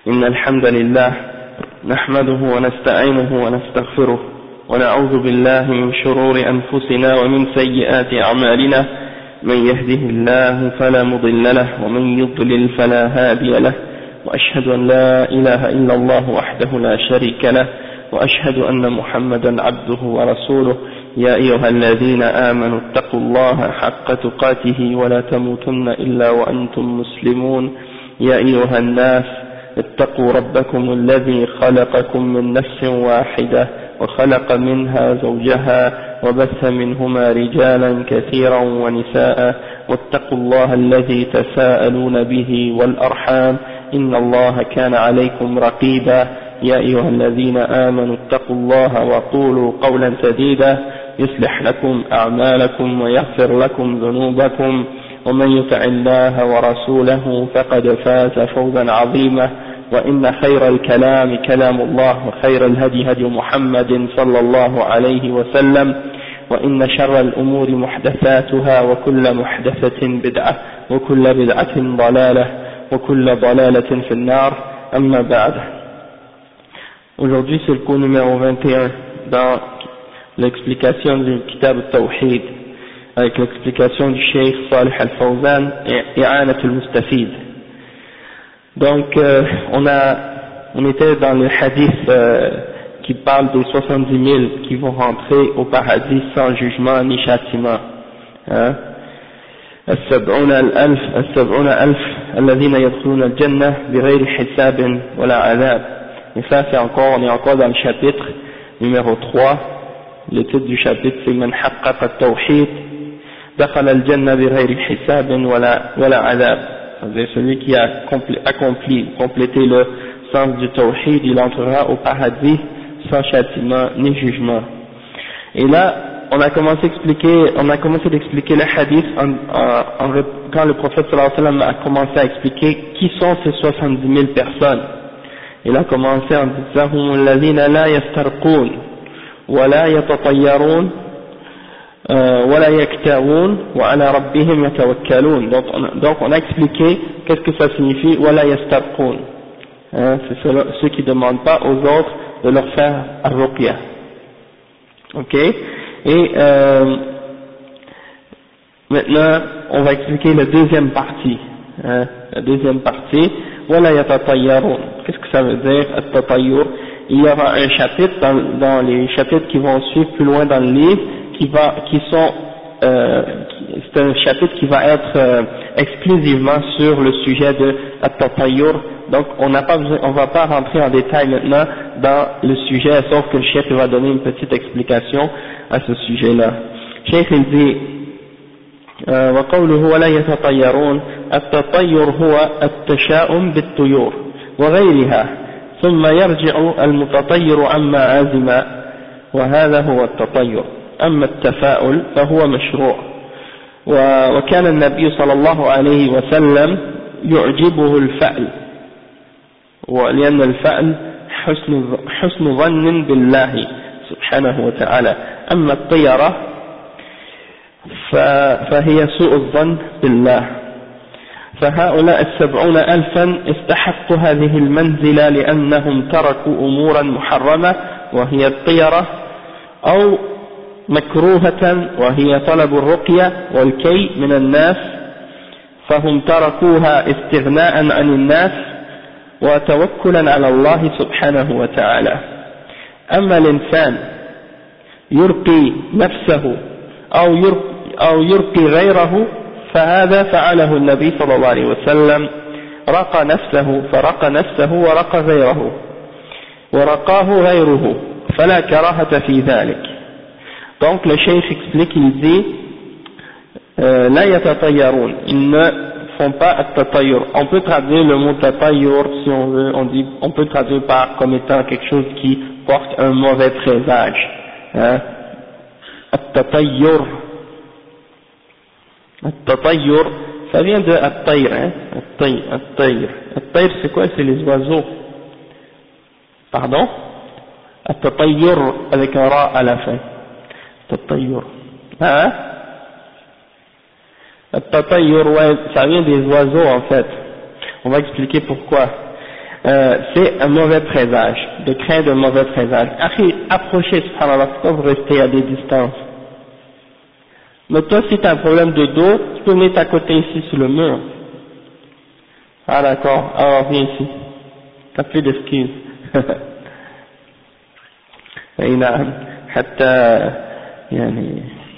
إن الحمد لله نحمده ونستعينه ونستغفره ونعوذ بالله من شرور أنفسنا ومن سيئات أعمالنا من يهده الله فلا مضل له ومن يضلل فلا هادي له وأشهد أن لا إله إلا الله وحده لا شريك له وأشهد أن محمدا عبده ورسوله يا أيها الذين آمنوا اتقوا الله حق تقاته ولا تموتن إلا وأنتم مسلمون يا أيها الناس اتقوا ربكم الذي خلقكم من نفس واحدة وخلق منها زوجها وبث منهما رجالا كثيرا ونساء واتقوا الله الذي تساءلون به والأرحام إن الله كان عليكم رقيبا يا أيها الذين آمنوا اتقوا الله وقولوا قولا سديدا يصلح لكم أعمالكم ويغفر لكم ذنوبكم ومن يطع الله ورسوله فقد فاز فوزا عظيما وإن خير الكلام كلام الله وخير الهدي هدي محمد صلى الله عليه وسلم وإن شر الأمور محدثاتها وكل محدثة بدعة وكل بدعة ضلالة وكل ضلالة في النار أما بعد. Aujourd'hui c'est le cours numéro 21 dans l'explication du Kitab al-Tawhid avec l'explication du Cheikh Salih al-Fawzan et I'anat al-Mustafid. Donc on était dans le hadith qui parle des 70 000 qui vont rentrer au paradis sans jugement ni châtiment. السبعون ألف الذين يدخلون الجنة بغير حساب ولا عذاب. Et ça c'est encore, on est encore dans le chapitre numéro 3. Le titre du chapitre c'est من حقق التوحيد دخل الجنة بغير حساب ولا عذاب. C'est celui qui a complété le sens du tawhid, il entrera au paradis sans châtiment ni jugement. Et là, on a commencé d'expliquer le hadith quand le prophète sallallahu alayhi wa sallam a commencé à expliquer qui sont ces 70 000 personnes. Il a commencé en disant هم الذين لا يسترقون ولا يتطيرون ولا يكتوون وعلى ربهم يتوكلون. Donc on a expliqué qu'est-ce que ça signifie ولا يسترقون. C'est ceux qui ne demandent pas aux autres de leur faire ar-ruqya. Ok. Et maintenant on va expliquer la deuxième partie. La deuxième partie ولا يتطيرون. Qu'est-ce que ça veut dire at-tatayyur? Il y aura un chapitre dans les chapitres qui vont suivre plus loin dans le livre c'est un chapitre qui va être exclusivement sur le sujet de at-tatayyur. Donc on va pas rentrer en détail maintenant dans le sujet, sauf que le cheikh va donner une petite explication à ce sujet-là. Cheikh il dit وقوله ولا يتطيرون التطير هو التشاؤم بالطيور وغيرها ثم يرجع المتطير عما عازم وهذا هو التطير. أما التفاؤل فهو مشروع وكان النبي صلى الله عليه وسلم يعجبه الفأل ولأن الفأل حسن ظن بالله سبحانه وتعالى. أما الطيرة فهي سوء الظن بالله. فهؤلاء 70 ألفا استحقوا هذه المنزلة لأنهم تركوا أمورا محرمة وهي الطيرة أو مكروهة وهي طلب الرقية والكي من الناس فهم تركوها استغناء عن الناس وتوكلا على الله سبحانه وتعالى. أما الإنسان يرقي نفسه أو يرقي غيره فهذا فعله النبي صلى الله عليه وسلم رقى نفسه فرقى نفسه ورقى غيره ورقاه غيره فلا كراهة في ذلك. Donc le cheikh explique, il dit لا يتطيرون, ils ne font pas at-tatayyur. On peut traduire le mot tatayyur si on veut, on peut traduire par comme étant quelque chose qui porte un mauvais présage. At-tatayyur, at-tatayyur, ça vient de at-tayr, at-tayr. At-tayr c'est quoi? C'est les oiseaux. Pardon? At-tatayyur avec un ra à la fin. At-tatayyur. At-tatayyur, ouais, ça vient des oiseaux en fait. On va expliquer pourquoi. c'est un mauvais présage, de craindre un mauvais présage. Approchez, subhanallah, pourquoi vous restez à des distances? Mais toi, si tu as un problème de dos, tu peux venir t'accoter ici sur le mur. Ah d'accord, alors viens ici. T'as plus d'excuses. أي نعم حتى يعني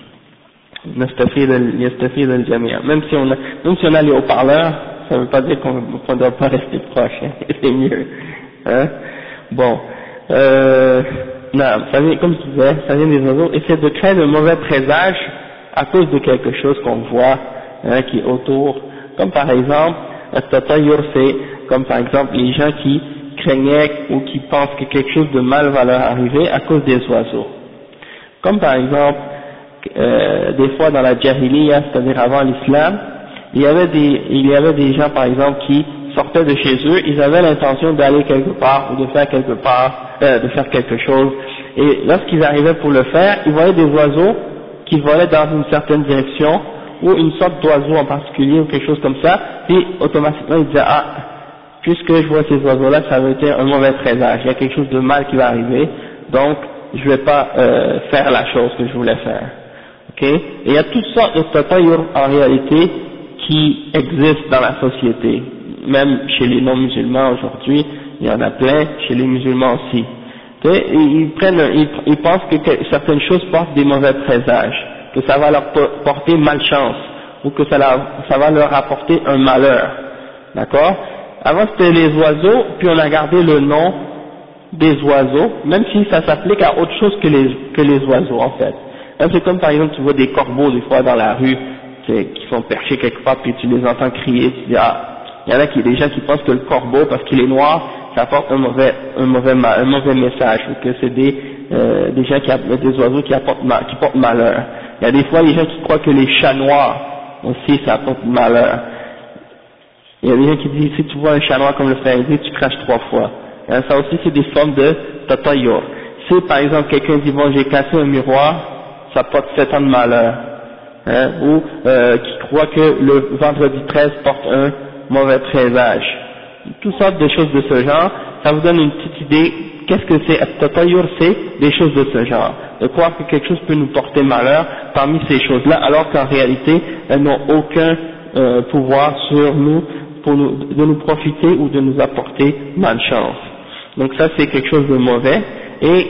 يستفيد الجميع. Même si on a les haut-parleurs, ça ne veut pas dire qu'on ne doit pas rester proche, hein. C'est mieux. Hein? Bon, non, ça vient, comme je disais, ça vient des oiseaux, et c'est de craindre un mauvais présage à cause de quelque chose qu'on voit, hein, qui est autour. Comme par exemple, c'est comme par exemple les gens qui craignaient ou qui pensent que quelque chose de mal va leur arriver à cause des oiseaux. Comme par exemple, des fois dans la Jahiliya, c'est-à-dire avant l'islam, il y avait des gens par exemple qui sortaient de chez eux, ils avaient l'intention d'aller quelque part ou de faire quelque chose, et lorsqu'ils arrivaient pour le faire, ils voyaient des oiseaux qui volaient dans une certaine direction, ou une sorte d'oiseau en particulier ou quelque chose comme ça, puis automatiquement ils disaient ah, puisque je vois ces oiseaux-là, ça veut dire un mauvais présage, il y a quelque chose de mal qui va arriver, donc je vais pas faire la chose que je voulais faire. Ok? Et il y a toutes sortes de tatayur en réalité qui existent dans la société, même chez les non-musulmans aujourd'hui, il y en a plein, chez les musulmans aussi. Ils pensent que certaines choses portent des mauvais présages, que ça va leur porter malchance, ou que ça va leur apporter un malheur. D'accord? Avant c'était les oiseaux, puis on a gardé le nom des oiseaux, même si ça s'applique à autre chose que les oiseaux en fait. C'est comme par exemple tu vois des corbeaux des fois dans la rue, qui sont perchés quelque part, puis tu les entends crier, tu dis ah, il y en a des gens qui pensent que le corbeau, parce qu'il est noir, ça apporte un mauvais message, ou que c'est des gens des oiseaux qui portent malheur. Il y a des fois des gens qui croient que les chats noirs aussi ça apporte malheur. Il y a des gens qui disent si tu vois un chat noir comme le frère dit, tu craches 3 fois. Et ça aussi c'est des formes de tatayur. Si par exemple quelqu'un dit bon j'ai cassé un miroir, ça porte 7 ans de malheur. Hein, ou qui croit que le vendredi 13 porte un mauvais présage. Toutes sortes de choses de ce genre, ça vous donne une petite idée, qu'est-ce que c'est, at-tatayur, c'est des choses de ce genre, de croire que quelque chose peut nous porter malheur parmi ces choses-là, alors qu'en réalité, elles n'ont aucun pouvoir sur nous, de nous profiter ou de nous apporter malchance. Donc ça c'est quelque chose de mauvais, et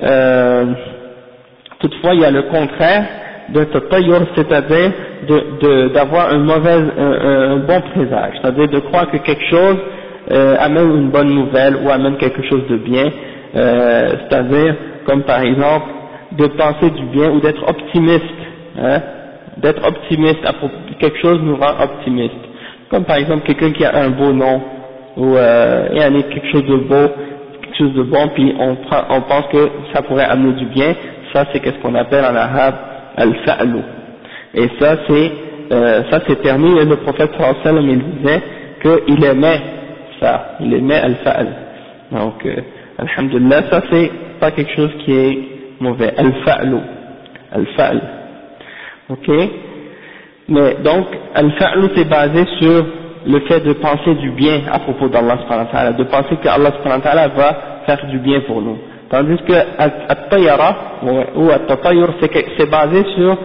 toutefois il y a le contraire de tatayur, c'est-à-dire d'avoir un bon présage, c'est-à-dire de croire que quelque chose amène une bonne nouvelle ou amène quelque chose de bien, c'est-à-dire comme par exemple de penser du bien ou d'être optimiste, hein, d'être optimiste à propos de quelque chose nous rend optimiste, comme par exemple quelqu'un qui a un beau nom ou il y a quelque chose de beau, quelque chose de bon, puis on pense que ça pourrait amener du bien, ça c'est qu'est-ce qu'on appelle en arabe al-fa'lu, et ça c'est permis, et le prophète sallallahu alayhi wa sallam il disait qu'il aimait ça, il aimait al-fa'l. Donc alhamdulillah, ça c'est pas quelque chose qui est mauvais, al-fa'lu, al-fa'l. Ok? Mais donc al-fa'lu c'est basé sur le fait de penser du bien à propos d'Allah subhanahu wa ta'ala, de penser que Allah subhanahu wa ta'ala va faire du bien pour nous. Tandis que at-tayyara ou at-tatayur c'est basé sur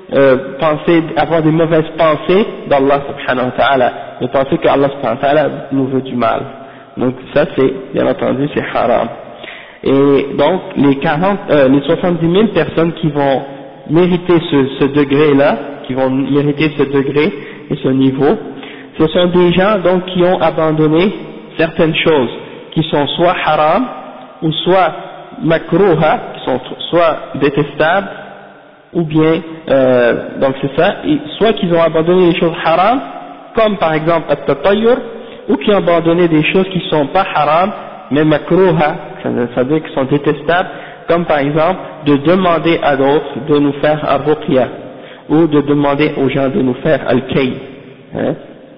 avoir des mauvaises pensées d'Allah subhanahu wa ta'ala, de penser que Allah subhanahu wa ta'ala nous veut du mal. Donc ça c'est, bien entendu, c'est haram. Et donc les 70 000 personnes qui vont mériter ce degré-là, qui vont mériter ce degré et ce niveau, ce sont des gens donc qui ont abandonné certaines choses qui sont soit haram ou soit makruha, qui sont soit détestables, ou bien donc c'est ça, soit qu'ils ont abandonné des choses haram, comme par exemple at-tatayur, ou qui ont abandonné des choses qui ne sont pas haram mais makruha, ça veut dire qu'ils sont détestables, comme par exemple de demander à d'autres de nous faire al-ruqya, ou de demander aux gens de nous faire al-kay, hein,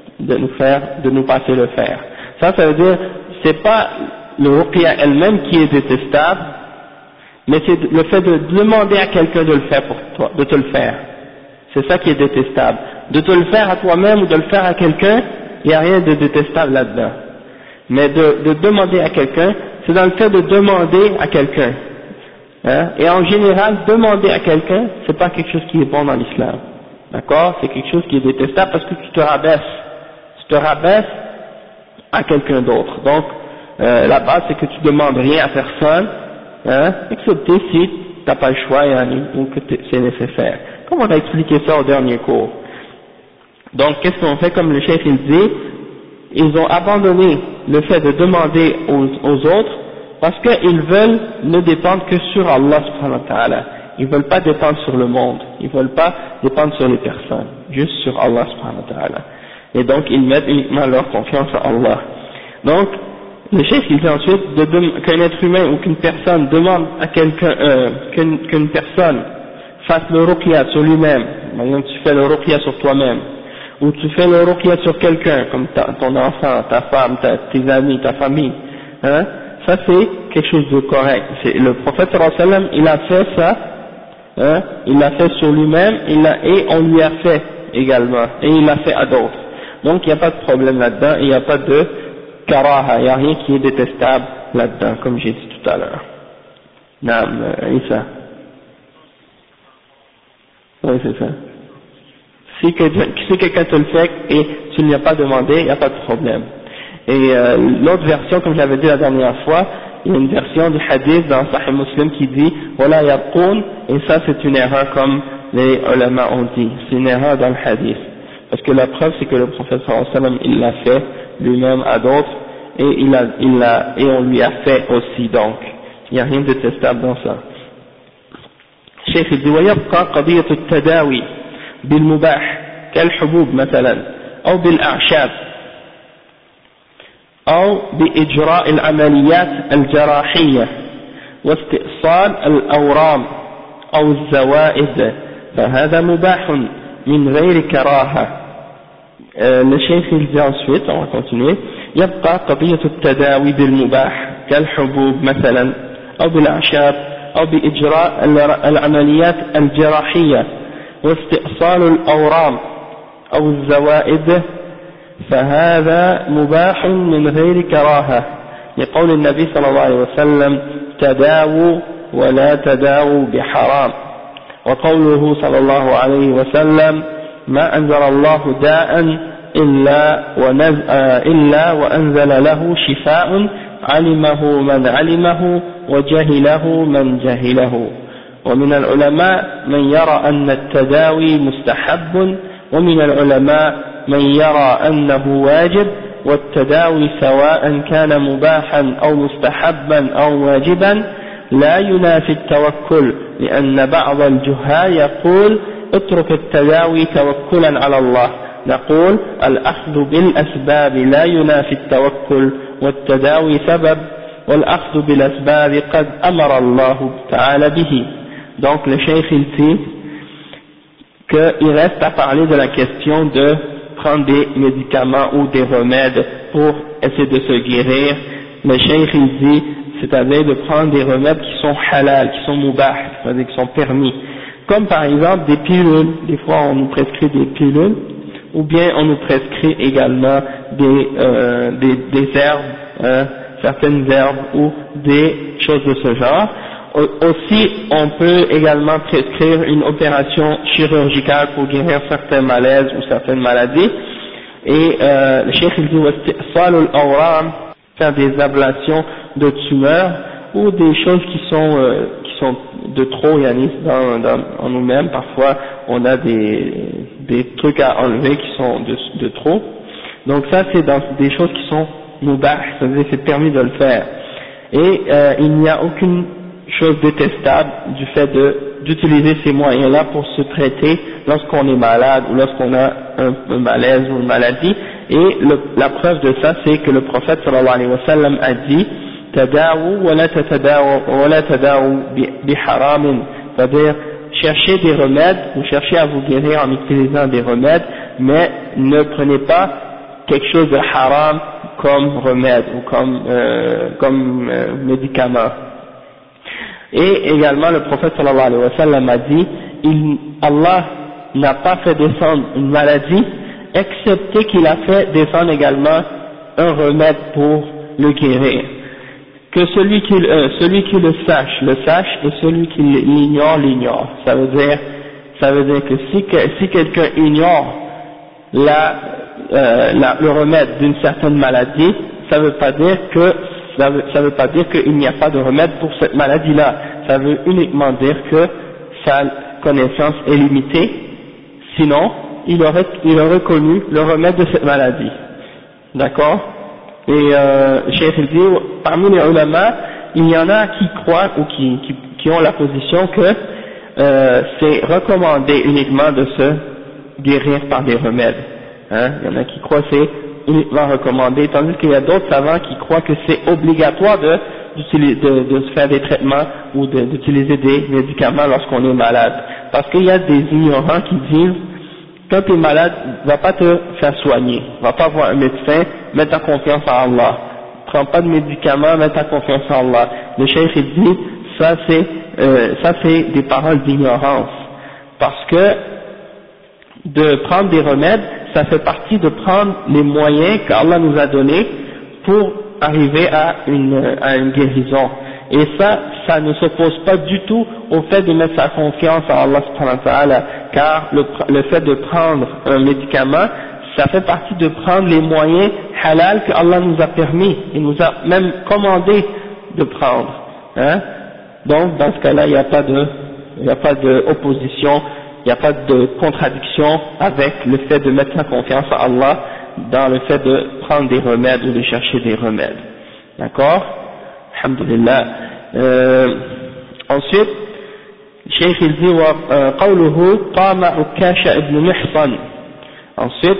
de nous passer le fer. Ça veut dire c'est pas le ruqya elle-même qui est détestable, mais c'est le fait de demander à quelqu'un de le faire pour toi, de te le faire. C'est ça qui est détestable. De te le faire à toi-même ou de le faire à quelqu'un, il n'y a rien de détestable là-dedans. Mais de demander à quelqu'un, c'est dans le fait de demander à quelqu'un. Hein? Et en général, demander à quelqu'un, c'est pas quelque chose qui est bon dans l'islam. D'accord? C'est quelque chose qui est détestable parce que tu te rabaisses. Tu te rabaisses à quelqu'un d'autre. Donc, la base, c'est que tu demandes rien à personne, hein, excepté si t'as pas le choix ou que c'est nécessaire. Comme on a expliqué ça au dernier cours. Donc, qu'est-ce qu'on fait? Comme le chef il dit, ils ont abandonné le fait de demander aux autres parce qu'ils veulent ne dépendre que sur Allah subhanahu wa ta'ala. Ils veulent pas dépendre sur le monde. Ils veulent pas dépendre sur les personnes. Juste sur Allah subhanahu wa ta'ala. Et donc, ils mettent uniquement leur confiance à Allah. Donc, le chef il dit ensuite qu'un être humain ou qu'une personne demande à quelqu'un, qu'une personne fasse le ruqya sur lui-même. Par exemple, tu fais le ruqya sur toi-même. Ou tu fais le ruqya sur quelqu'un, comme ton enfant, ta femme, tes amis, ta famille, hein, ça c'est quelque chose de correct. Le prophète sallallahu alayhi wa sallam, il a fait ça, hein, il l'a fait sur lui-même, et on lui a fait également, et il l'a fait à d'autres. Donc il n'y a pas de problème là-dedans, il n'y a pas de karaha, il n'y a rien qui est détestable là-dedans, comme j'ai dit tout à l'heure. Naam, Issa. Oui, c'est ça. Si quelqu'un te le fait et tu ne lui as pas demandé, il n'y a pas de problème. Et l'autre version, comme j'avais dit la dernière fois, il y a une version du hadith dans Sahih Muslim qui dit « Wala yabqoun » et ça c'est une erreur comme les ulama ont dit, c'est une erreur dans le hadith. Parce que la preuve c'est que le prophète sallallahu alayhi wa sallam, il l'a fait lui-même à d'autres et et on lui a fait aussi, donc il n'y a rien de détestable dans ça. Cheikh il dit « ويبقى قضية التداوي بالمباح كالحبوب مثلا أو بالأعشاب أو بإجراء العمليات الجراحية واستئصال الأورام أو الزوائد فهذا مباح من غير كراهة. Le cheikh il dit ensuite, on va continuer, يبقى قضية التداوي بالمباح كالحبوب مثلا أو بالأعشاب أو بإجراء العمليات الجراحية واستئصال الأورام أو الزوائد فهذا مباح من غير كراهة لقول النبي صلى الله عليه وسلم تداووا ولا تداووا بحرام وقوله صلى الله عليه وسلم ما أنزل الله داء إلا وأنزل له شفاء علمه من علمه وجهله من جهله. ومن العلماء من يرى أن التداوي مستحب ومن العلماء من يرى أنه واجب والتداوي سواء كان مباحا أو مستحبا أو واجبا لا ينافي التوكل لأن بعض الجهال يقول اترك التداوي توكلا على الله نقول الأخذ بالأسباب لا ينافي التوكل والتداوي سبب والأخذ بالأسباب قد أمر الله تعالى به. Donc le cheikh il dit qu'il reste à parler de la question de prendre des médicaments ou des remèdes pour essayer de se guérir. Le cheikh il dit, c'est-à-dire de prendre des remèdes qui sont halal, qui sont mubah, c'est-à-dire qui sont permis. Comme par exemple des pilules, des fois on nous prescrit des pilules, ou bien on nous prescrit également des herbes, certaines herbes ou des choses de ce genre. Aussi, on peut également prescrire une opération chirurgicale pour guérir certains malaises ou certaines maladies. Et le cheikh il dit faire des ablations de tumeurs ou des choses qui sont de trop, Yanis, en nous-mêmes. Parfois, on a des trucs à enlever qui sont de trop. Donc ça, c'est des choses qui sont mubah, c'est-à-dire c'est permis de le faire. Et il n'y a aucune chose détestable du fait d'utiliser ces moyens-là pour se traiter lorsqu'on est malade ou lorsqu'on a un malaise ou une maladie. Et la preuve de ça, c'est que le prophète sallallahu alayhi wa sallam a dit tadawu wa la tadawu bi haramin, c'est-à-dire cherchez des remèdes ou cherchez à vous guérir en utilisant des remèdes, mais ne prenez pas quelque chose de haram comme remède ou comme médicament. Et également le prophète sallallahu alayhi wa sallam a dit Allah n'a pas fait descendre une maladie excepté qu'il a fait descendre également un remède pour le guérir. Que celui qui le sache, et celui qui l'ignore, l'ignore. Ça veut dire que si quelqu'un ignore le remède d'une certaine maladie, ça veut pas dire qu'il n'y a pas de remède pour cette maladie-là. Ça veut uniquement dire que sa connaissance est limitée, sinon il aurait connu le remède de cette maladie. D'accord? Et Cheikh dit, parmi les ulama, il y en a qui croient ou qui ont la position que c'est recommandé uniquement de se guérir par des remèdes. Hein? Il y en a qui croient que c'est uniquement recommandé, tandis qu'il y a d'autres savants qui croient que c'est obligatoire de se faire des traitements ou d'utiliser des médicaments lorsqu'on est malade. Parce qu'il y a des ignorants qui disent, quand tu es malade, va pas te faire soigner, va pas voir un médecin, mets ta confiance en Allah. Prends pas de médicaments, mets ta confiance en Allah. Le cheikh il dit, ça c'est des paroles d'ignorance. Parce que de prendre des remèdes, ça fait partie de prendre les moyens qu'Allah nous a donnés pour arriver à une guérison. Et ça ne s'oppose pas du tout au fait de mettre sa confiance en Allah subhanahu wa ta'ala, car le fait de prendre un médicament, ça fait partie de prendre les moyens halal que Allah nous a permis, et nous a même commandé de prendre. Hein? Donc dans ce cas-là, il n'y a pas d'opposition, il n'y a pas de contradiction avec le fait de mettre sa confiance en Allah dans le fait de prendre des remèdes ou de chercher des remèdes. D'accord? Alhamdulillah. Ensuite, Cheikh il dit قوله قام عكاشة ابن محصن. Ensuite,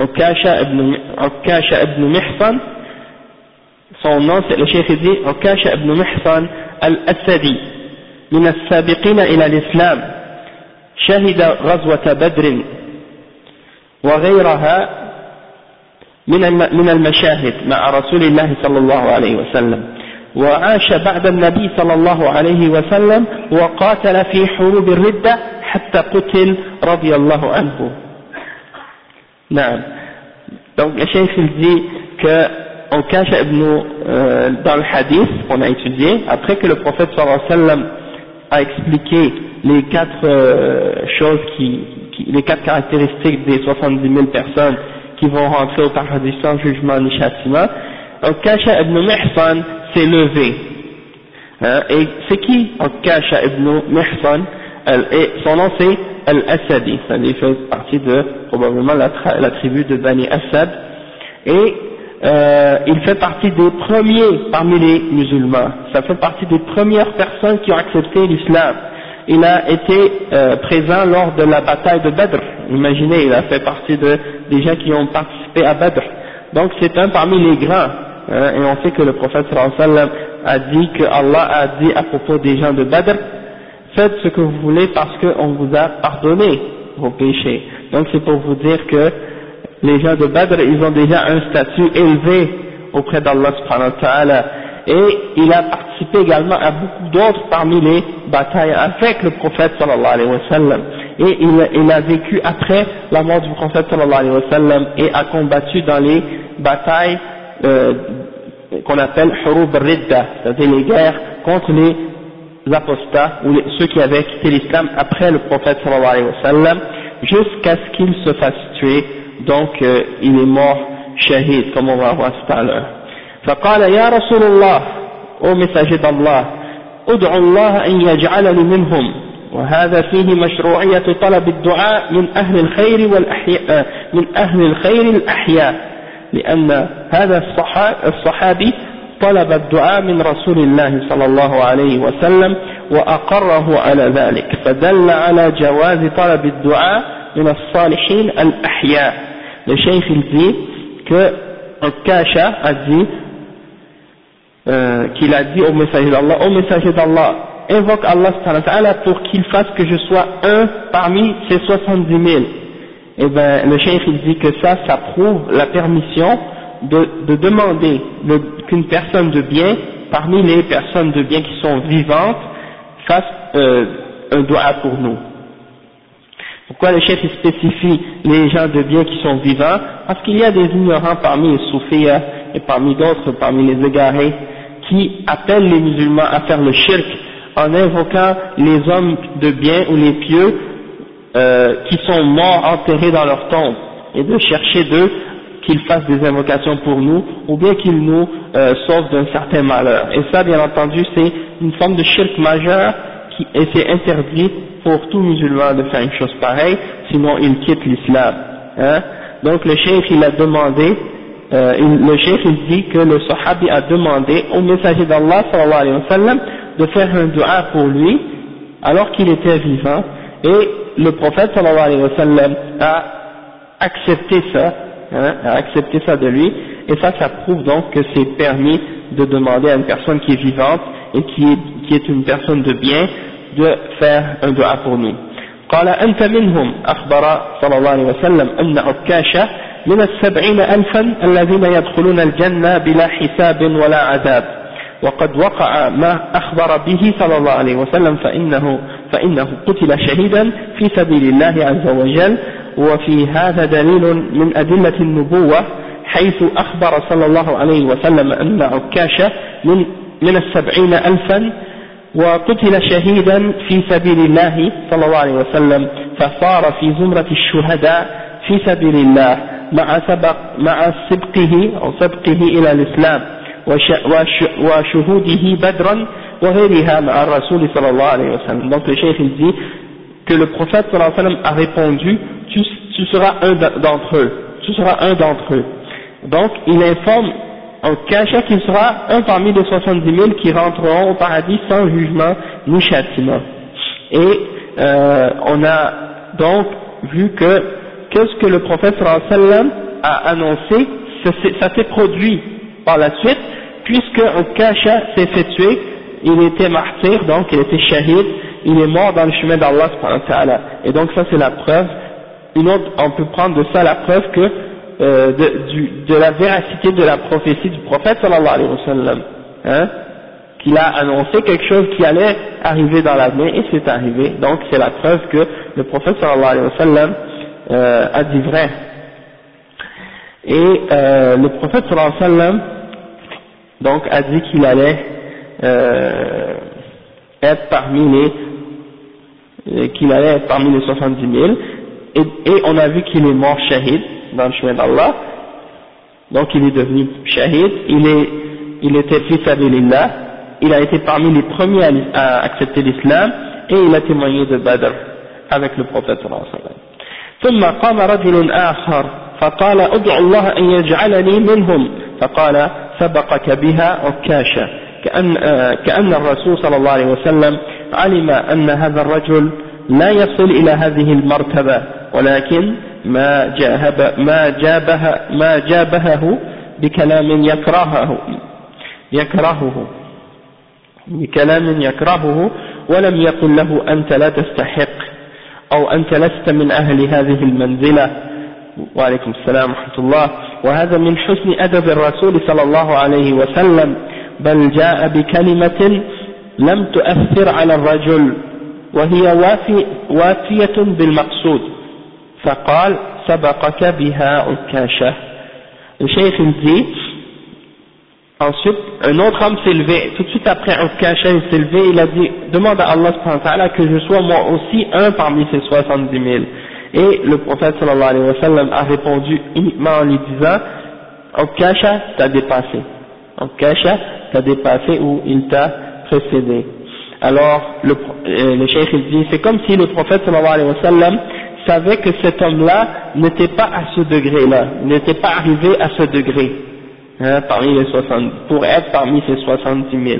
عكاشة ابن محصن, son nom c'est le Cheikh il dit عكاشة ابن محصن الأسدي من السابقين إلى الإسلام, شهد غزوة بدر وغيرها من المشاهد مع رسول الله صلى الله عليه وسلم, وعاش بعد النبي صلى الله عليه وسلم وقاتل في حروب الردة حتى قتل رضي الله عنه. نعم. Donc le cheikh il dit que Ukasha dans le hadith qu'on a étudié, après que le prophète sallallahu alayhi wa sallam a expliqué les choses les 4 caractéristiques des 70 000 personnes qui vont rentrer au paradis sans jugement ni châtiment, Ukasha ibn Mihsan s'est levé. Et c'est qui Ukasha ibn Mihsan? Son nom c'est Al-Asadi, ça fait partie de probablement la tribu de Bani Asad, et il fait partie des premiers parmi les musulmans, ça fait partie des premières personnes qui ont accepté l'islam. Il a été présent lors de la bataille de Badr, imaginez, il a fait partie des gens qui ont participé à Badr, donc c'est un parmi les grands, et on sait que le prophète sallallahu alayhi wa sallam a dit que Allah a dit à propos des gens de Badr, faites ce que vous voulez parce qu'on vous a pardonné vos péchés. Donc c'est pour vous dire que les gens de Badr, ils ont déjà un statut élevé auprès d'Allah subhanahu wa ta'ala, et il a participé également à beaucoup d'autres parmi les batailles avec le prophète sallallahu alayhi wa sallam, et il a vécu après la mort du prophète sallallahu alayhi wa sallam et a combattu dans les batailles qu'on appelle Hurub al-Ridda, c'est-à-dire les guerres contre les apostats ou ceux qui avaient quitté l'islam après le prophète sallallahu alayhi wa sallam, jusqu'à ce qu'il se fasse tuer. Donc il est mort shahid, comme on va voir tout à l'heure. فقال يا رسول الله, ô messager d'Allah, ادعو الله أن يجعلني منهم, وهذا فيه مشروعية طلب الدعاء من أهل الخير والأحياء, من أهل الخير الأحياء, لأن هذا الصحابي طلب الدعاء من رسول الله صلى الله عليه وسلم وأقره على ذلك, فدل على جواز طلب الدعاء من الصالحين الأحياء. Le cheikh il dit que Ukasha a dit qu'il a dit au messager d'Allah, ô messager d'Allah, invoque Allah subhanahu wa ta'ala pour qu'il fasse que je sois un parmi ces 70 000. Et ben le cheikh il dit que ça prouve la permission de demander qu'une personne de bien, parmi les personnes de bien qui sont vivantes, fasse un dua pour nous. Pourquoi le chef spécifie les gens de bien qui sont vivants? Parce qu'il y a des ignorants parmi les soufis et parmi d'autres, parmi les égarés, qui appellent les musulmans à faire le shirk en invoquant les hommes de bien ou les pieux qui sont morts enterrés dans leur tombe, et de chercher d'eux qu'ils fassent des invocations pour nous, ou bien qu'ils nous sauvent d'un certain malheur. Et ça, bien entendu, c'est une forme de shirk majeur, et c'est interdit pour tout musulman de faire une chose pareille, sinon il quitte l'islam. Hein? Donc le cheikh il a demandé, le cheikh il dit que le sahabi a demandé au messager d'Allah sallallahu alayhi wa sallam de faire un dua pour lui alors qu'il était vivant, et le prophète sallallahu alayhi wa sallam a accepté ça, a accepté ça de lui, et ça prouve donc que c'est permis de demander à une personne qui est vivante et qui est une personne de bien de faire un dua pour nous. قال أنت منهم أخبر صلى الله عليه وسلم أن عكاشة من 70,000 الذين يدخلون الجنة بلا حساب ولا عذاب، وقد وقع ما أخبر به صلى الله عليه وسلم فإنه قتل شهيدا في سبيل الله عز وجل. وفي هذا دليل من أدلة النبوة، حيث أخبر صلى الله عليه وسلم أن عكاشة من 70,000 وقتل شهيدا في سبيل الله صلى الله عليه وسلم، فصار في زمرة الشهداء في سبيل الله مع سبقه إلى الإسلام وشهوده بدرا وغيرها مع الرسول صلى الله عليه وسلم. Donc le cheikh il dit que le prophète sallallahu alayhi wa sallam a répondu, tu seras un d'entre eux, tu seras un d'entre eux. Donc il informe en cachant qu'il sera un parmi les 70 000 qui rentreront au paradis sans jugement ni châtiment. Et on a donc vu que ce que le prophète sallallahu alayhi wa sallam a annoncé, ça s'est produit par la suite, puisque Ukasha s'est fait tuer, il était martyr, donc il était shahid, il est mort dans le chemin d'Allah subhanahu wa ta'ala. Et donc ça c'est la preuve. Une autre, on peut prendre de ça la preuve que de la véracité de la prophétie du prophète sallallahu alayhi wa sallam, hein, qu'il a annoncé quelque chose qui allait arriver dans l'avenir, et c'est arrivé. Donc c'est la preuve que le prophète sallallahu alayhi wa sallam a dit vrai. Et le prophète sallallahu alayhi wa sallam donc a dit qu'il allait être parmi les 70 000, et on a vu qu'il est mort shahid dans le chemin d'Allah, donc il est devenu shahid, il était fi sabilillah, il a été parmi les premiers à accepter l'islam, et il a témoigné de Badr avec le prophète sallallahu alayhi wa sallam. ثم قام رجل آخر فقال ادع الله أن يجعلني منهم، فقال سبقك بها عكاشة، كأن الرسول صلى الله عليه وسلم علم أن هذا الرجل لا يصل إلى هذه المرتبة، ولكن ما جابهه بكلام يكرهه ولم يقل له أنت لا تستحق أو أنت لست من أهل هذه المنزلة. وعليكم السلام ورحمة الله. وهذا من حسن أدب الرسول صلى الله عليه وسلم، بل جاء بكلمة لم تؤثر على الرجل وهي وافية بالمقصود، فقال سبقك بها عكاشة. Le cheikh il dit, ensuite un autre homme s'est levé, tout de suite après Ukasha il s'est levé, il a dit demande à Allah subhanahu wa ta'ala que je sois moi aussi un parmi ces 70 000. Et le prophète sallallahu alayhi wa sallam a répondu uniquement en lui disant Ukasha t'a dépassé, Ukasha t'a dépassé ou il t'a précédé. Alors le cheikh il dit c'est comme si le prophète sallallahu alayhi wa sallam savait que cet homme-là n'était pas à ce degré-là, n'était pas arrivé à ce degré, hein, parmi les 60, pour être parmi ces 70 000.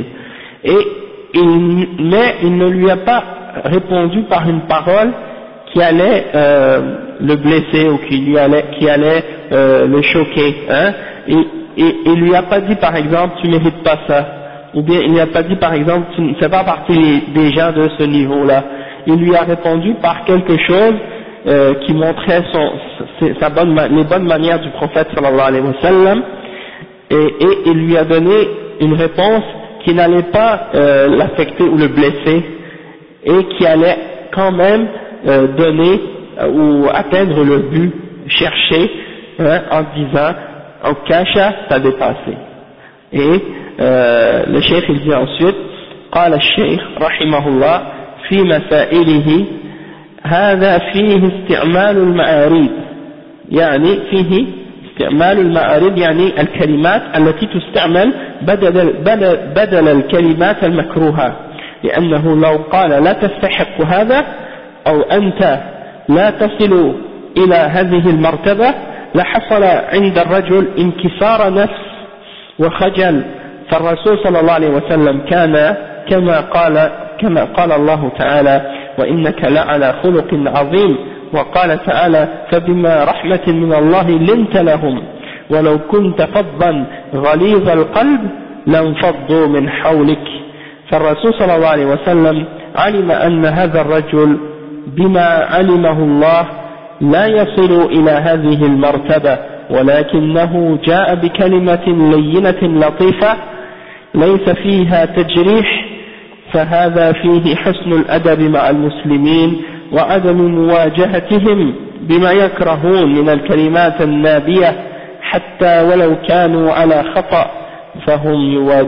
Mais il ne lui a pas répondu par une parole qui allait le blesser ou qui allait le choquer, hein, et il lui a pas dit par exemple tu mérites pas ça, ou bien il lui a pas dit par exemple tu ne fais pas partie des gens de ce niveau-là. Il lui a répondu par quelque chose qui montrait les bonnes manières du prophète sallallahu alayhi wa sallam, et il lui a donné une réponse qui n'allait pas l'affecter ou le blesser, et qui allait quand même donner ou atteindre le but cherché, hein, en disant Ukasha, t'as dépassé. Et le cheikh il dit ensuite قال الشيخ رحمه الله في مسائله هذا فيه استعمال المعاريض يعني فيه استعمال المعارض يعني الكلمات التي تستعمل بدل الكلمات المكروهة لأنه لو قال لا تستحق هذا أو أنت لا تصل إلى هذه المرتبة لحصل عند الرجل انكسار نفس وخجل فالرسول صلى الله عليه وسلم كان كما قال الله تعالى وإنك لعلى خلق عظيم وقال تعالى فبما رحمة من الله لنت لهم ولو كنت فظا غليظ القلب لانفضوا من حولك فالرسول صلى الله عليه وسلم علم أن هذا الرجل بما علمه الله لا يصل إلى هذه المرتبة ولكنه جاء بكلمة لينة لطيفة ليس فيها تجريح فهذا فيه حسن الأدب مع المسلمين وعدم مواجهتهم بما يكرهون من الكلمات النابية حتى ولو كانوا على خطأ فهم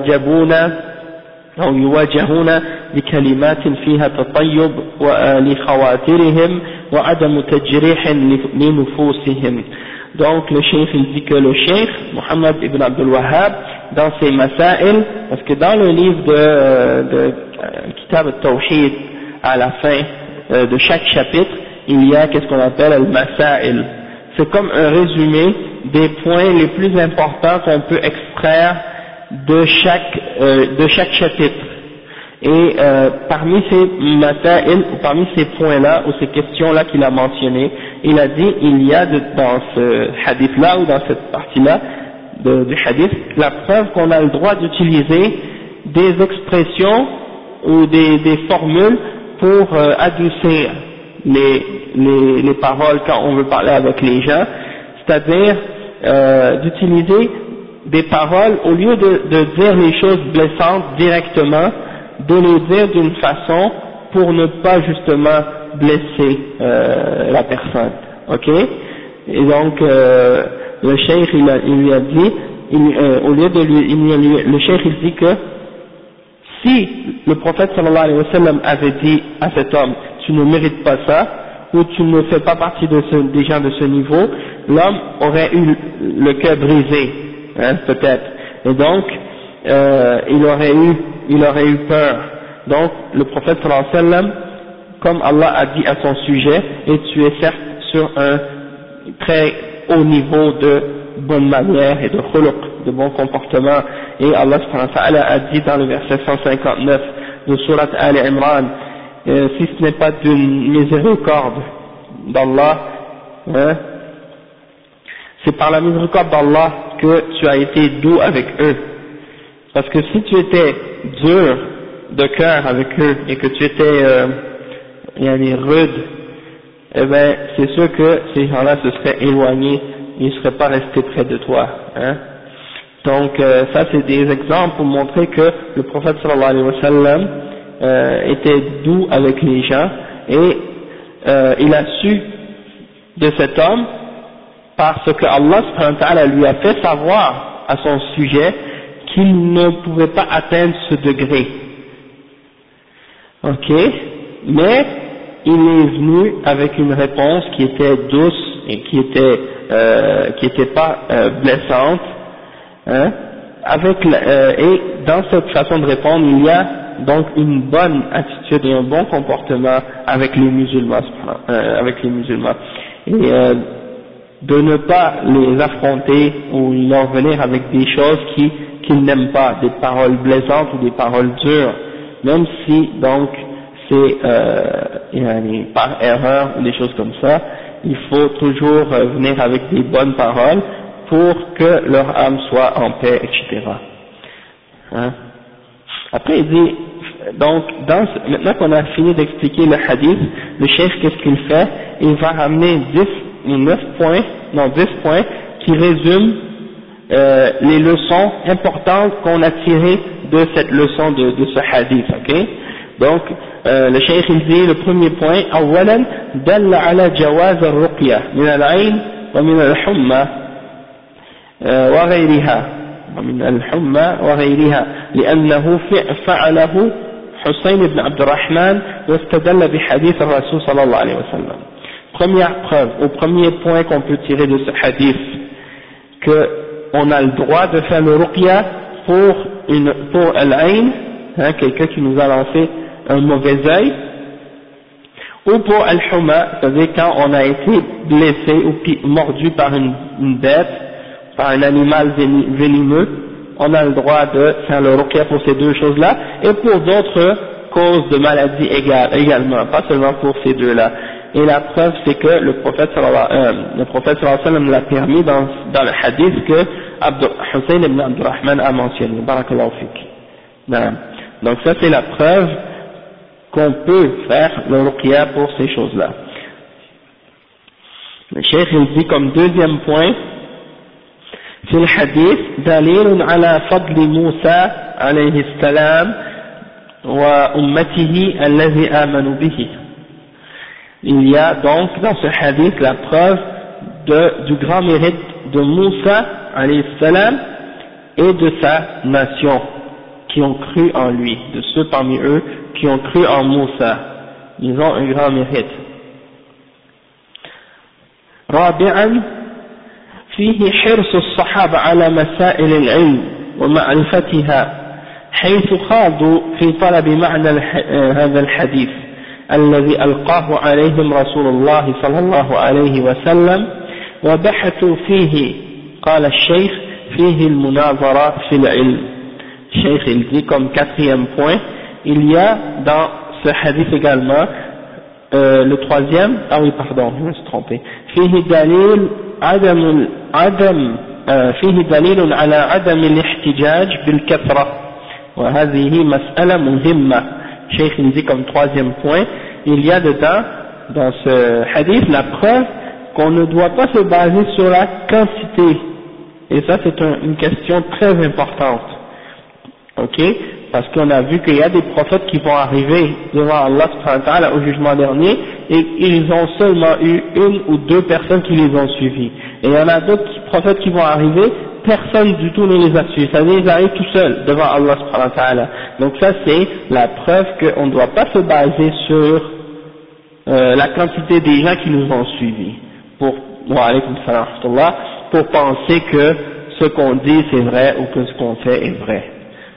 يواجهون بكلمات فيها تطيب لخواطرهم وعدم تجريح لنفوسهم. Donc le cheikh il dit que le cheikh Mohammed ibn Abdul Wahhab dans ses masail, parce que dans le livre de Kitab al-Tawhid à la fin de chaque chapitre il y a qu'est-ce qu'on appelle al-masail, c'est comme un résumé des points les plus importants qu'on peut extraire de chaque chapitre. Et parmi ces masail, ou parmi ces points-là, ou ces questions-là qu'il a mentionnées, il a dit, il y a dans ce hadith-là, ou dans cette partie-là du hadith, la preuve qu'on a le droit d'utiliser des expressions ou des formules pour adoucir les paroles quand on veut parler avec les gens, c'est-à-dire d'utiliser des paroles, au lieu de dire les choses blessantes directement, de les dire d'une façon pour ne pas justement blesser la personne, ok? Et donc le cheikh il lui a dit, au lieu de le cheikh il dit que si le prophète sallallahu alayhi wa sallam avait dit à cet homme tu ne mérites pas ça ou tu ne fais pas partie des gens de ce niveau, l'homme aurait eu le cœur brisé, hein, peut-être, et donc il aurait eu peur. Donc le prophète sallallahu alayhi wa sallam, comme Allah a dit à son sujet, et tu es certes sur un très haut niveau de bonne manière et de khuluq, de bon comportement, et Allah subhanahu wa ta'ala a dit dans le verset 159 de Surat Al-Imran, si ce n'est pas d'une miséricorde d'Allah, hein, c'est par la miséricorde d'Allah que tu as été doux avec eux. Parce que si tu étais dur de cœur avec eux et que tu étais rude, eh bien c'est sûr que ces gens-là se seraient éloignés, ils ne seraient pas restés près de toi. Hein. Donc ça c'est des exemples pour montrer que le prophète sallallahu alayhi wa sallam était doux avec les gens, et il a su de cet homme parce que Allah subhanahu wa ta'ala lui a fait savoir à son sujet qu'il ne pouvait pas atteindre ce degré. Ok, mais il est venu avec une réponse qui était douce et qui était pas blessante, hein, et dans cette façon de répondre il y a donc une bonne attitude et un bon comportement avec les musulmans, et de ne pas les affronter ou leur venir avec des choses qu'ils n'aiment pas, des paroles blessantes ou des paroles dures, même si donc c'est par erreur ou des choses comme ça. Il faut toujours venir avec des bonnes paroles pour que leur âme soit en paix, etc. Hein? Après il dit, donc maintenant qu'on a fini d'expliquer le hadith, le cheikh qu'est-ce qu'il fait? Il va ramener 10 points qui résument les leçons importantes qu'on a tirées de cette leçon de ce hadith, ok? Donc le cheikh il dit le premier point, أولا دل على جواز الرقية من العين ومن الحمى وغيرها من الحمى وغيرها لأنه فعله حسين بن عبد الرحمن واستدل بحديث الرسول صلى الله عليه وسلم. Première preuve, au premier point qu'on peut tirer de ce hadith, que on a le droit de faire le ruqya pour al-ayn, quelqu'un qui nous a lancé un mauvais œil, ou pour al-huma, c'est-à-dire quand on a été blessé ou mordu par une bête, par un animal venimeux, on a le droit de faire le ruqya pour ces deux choses-là, et pour d'autres causes de maladies également, pas seulement pour ces deux-là. Et la preuve, c'est que le prophète sallallahu alayhi wa sallam l'a permis dans le hadith que Hussein ibn Abdurrahman a mentionné. Barakallahu fik. Donc ça, c'est la preuve qu'on peut faire le ruqya pour ces choses-là. Le cheikh il dit comme deuxième point, في الحديث دليل على فضل موسى عليه السلام وأمته الذي آمنوا به. Il y a donc dans ce hadith la preuve du grand mérite de Moussa alayhi salam et de sa nation qui ont cru en lui, de ceux parmi eux qui ont cru en Moussa. Ils ont un grand mérite. رابعا فيه حرص الصحابة على مسائل العلم ومعرفتها حيث خاضوا في طلب معنى هذا الحديث الذي ألقاه عليهم رسول الله صلى الله عليه وسلم وبحثوا فيه. قال الشيخ فيه المناظرة في العلم. الشيخ il dit comme quatrième point, il y a dans ce hadith également le troisième, ah oui pardon je me suis trompé, فيه دليل فيه دليل على عدم الاحتجاج بالكثرة وهذه مسألة مهمة. Cheikh il dit comme troisième point, il y a dedans, dans ce hadith, la preuve qu'on ne doit pas se baser sur la quantité. Et ça c'est une question très importante. Ok? Parce qu'on a vu qu'il y a des prophètes qui vont arriver devant Allah subhanahu wa ta'ala au jugement dernier et ils ont seulement eu une ou deux personnes qui les ont suivis. Et il y en a d'autres prophètes qui vont arriver, personne du tout ne les a suivis, c'est-à-dire ils arrivent tout seuls devant Allah subhanahu wa ta'ala. Donc ça c'est la preuve qu'on ne doit pas se baser sur la quantité des gens qui nous ont suivis pour penser que ce qu'on dit c'est vrai ou que ce qu'on fait est vrai.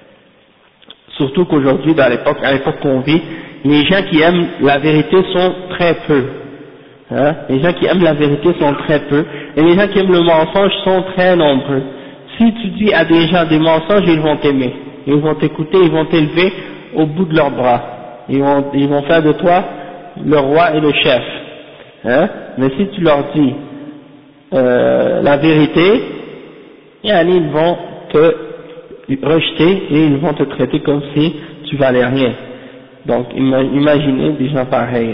Surtout qu'aujourd'hui, à l'époque qu'on vit, les gens qui aiment la vérité sont très peu. Hein? Les gens qui aiment la vérité sont très peu, et les gens qui aiment le mensonge sont très nombreux. Si tu dis à des gens des mensonges, ils vont t'aimer, ils vont t'écouter, ils vont t'élever au bout de leurs bras, ils vont faire de toi le roi et le chef. Hein? Mais si tu leur dis la vérité, ils vont te rejeter et ils vont te traiter comme si tu valais rien. Donc imaginez des gens pareils.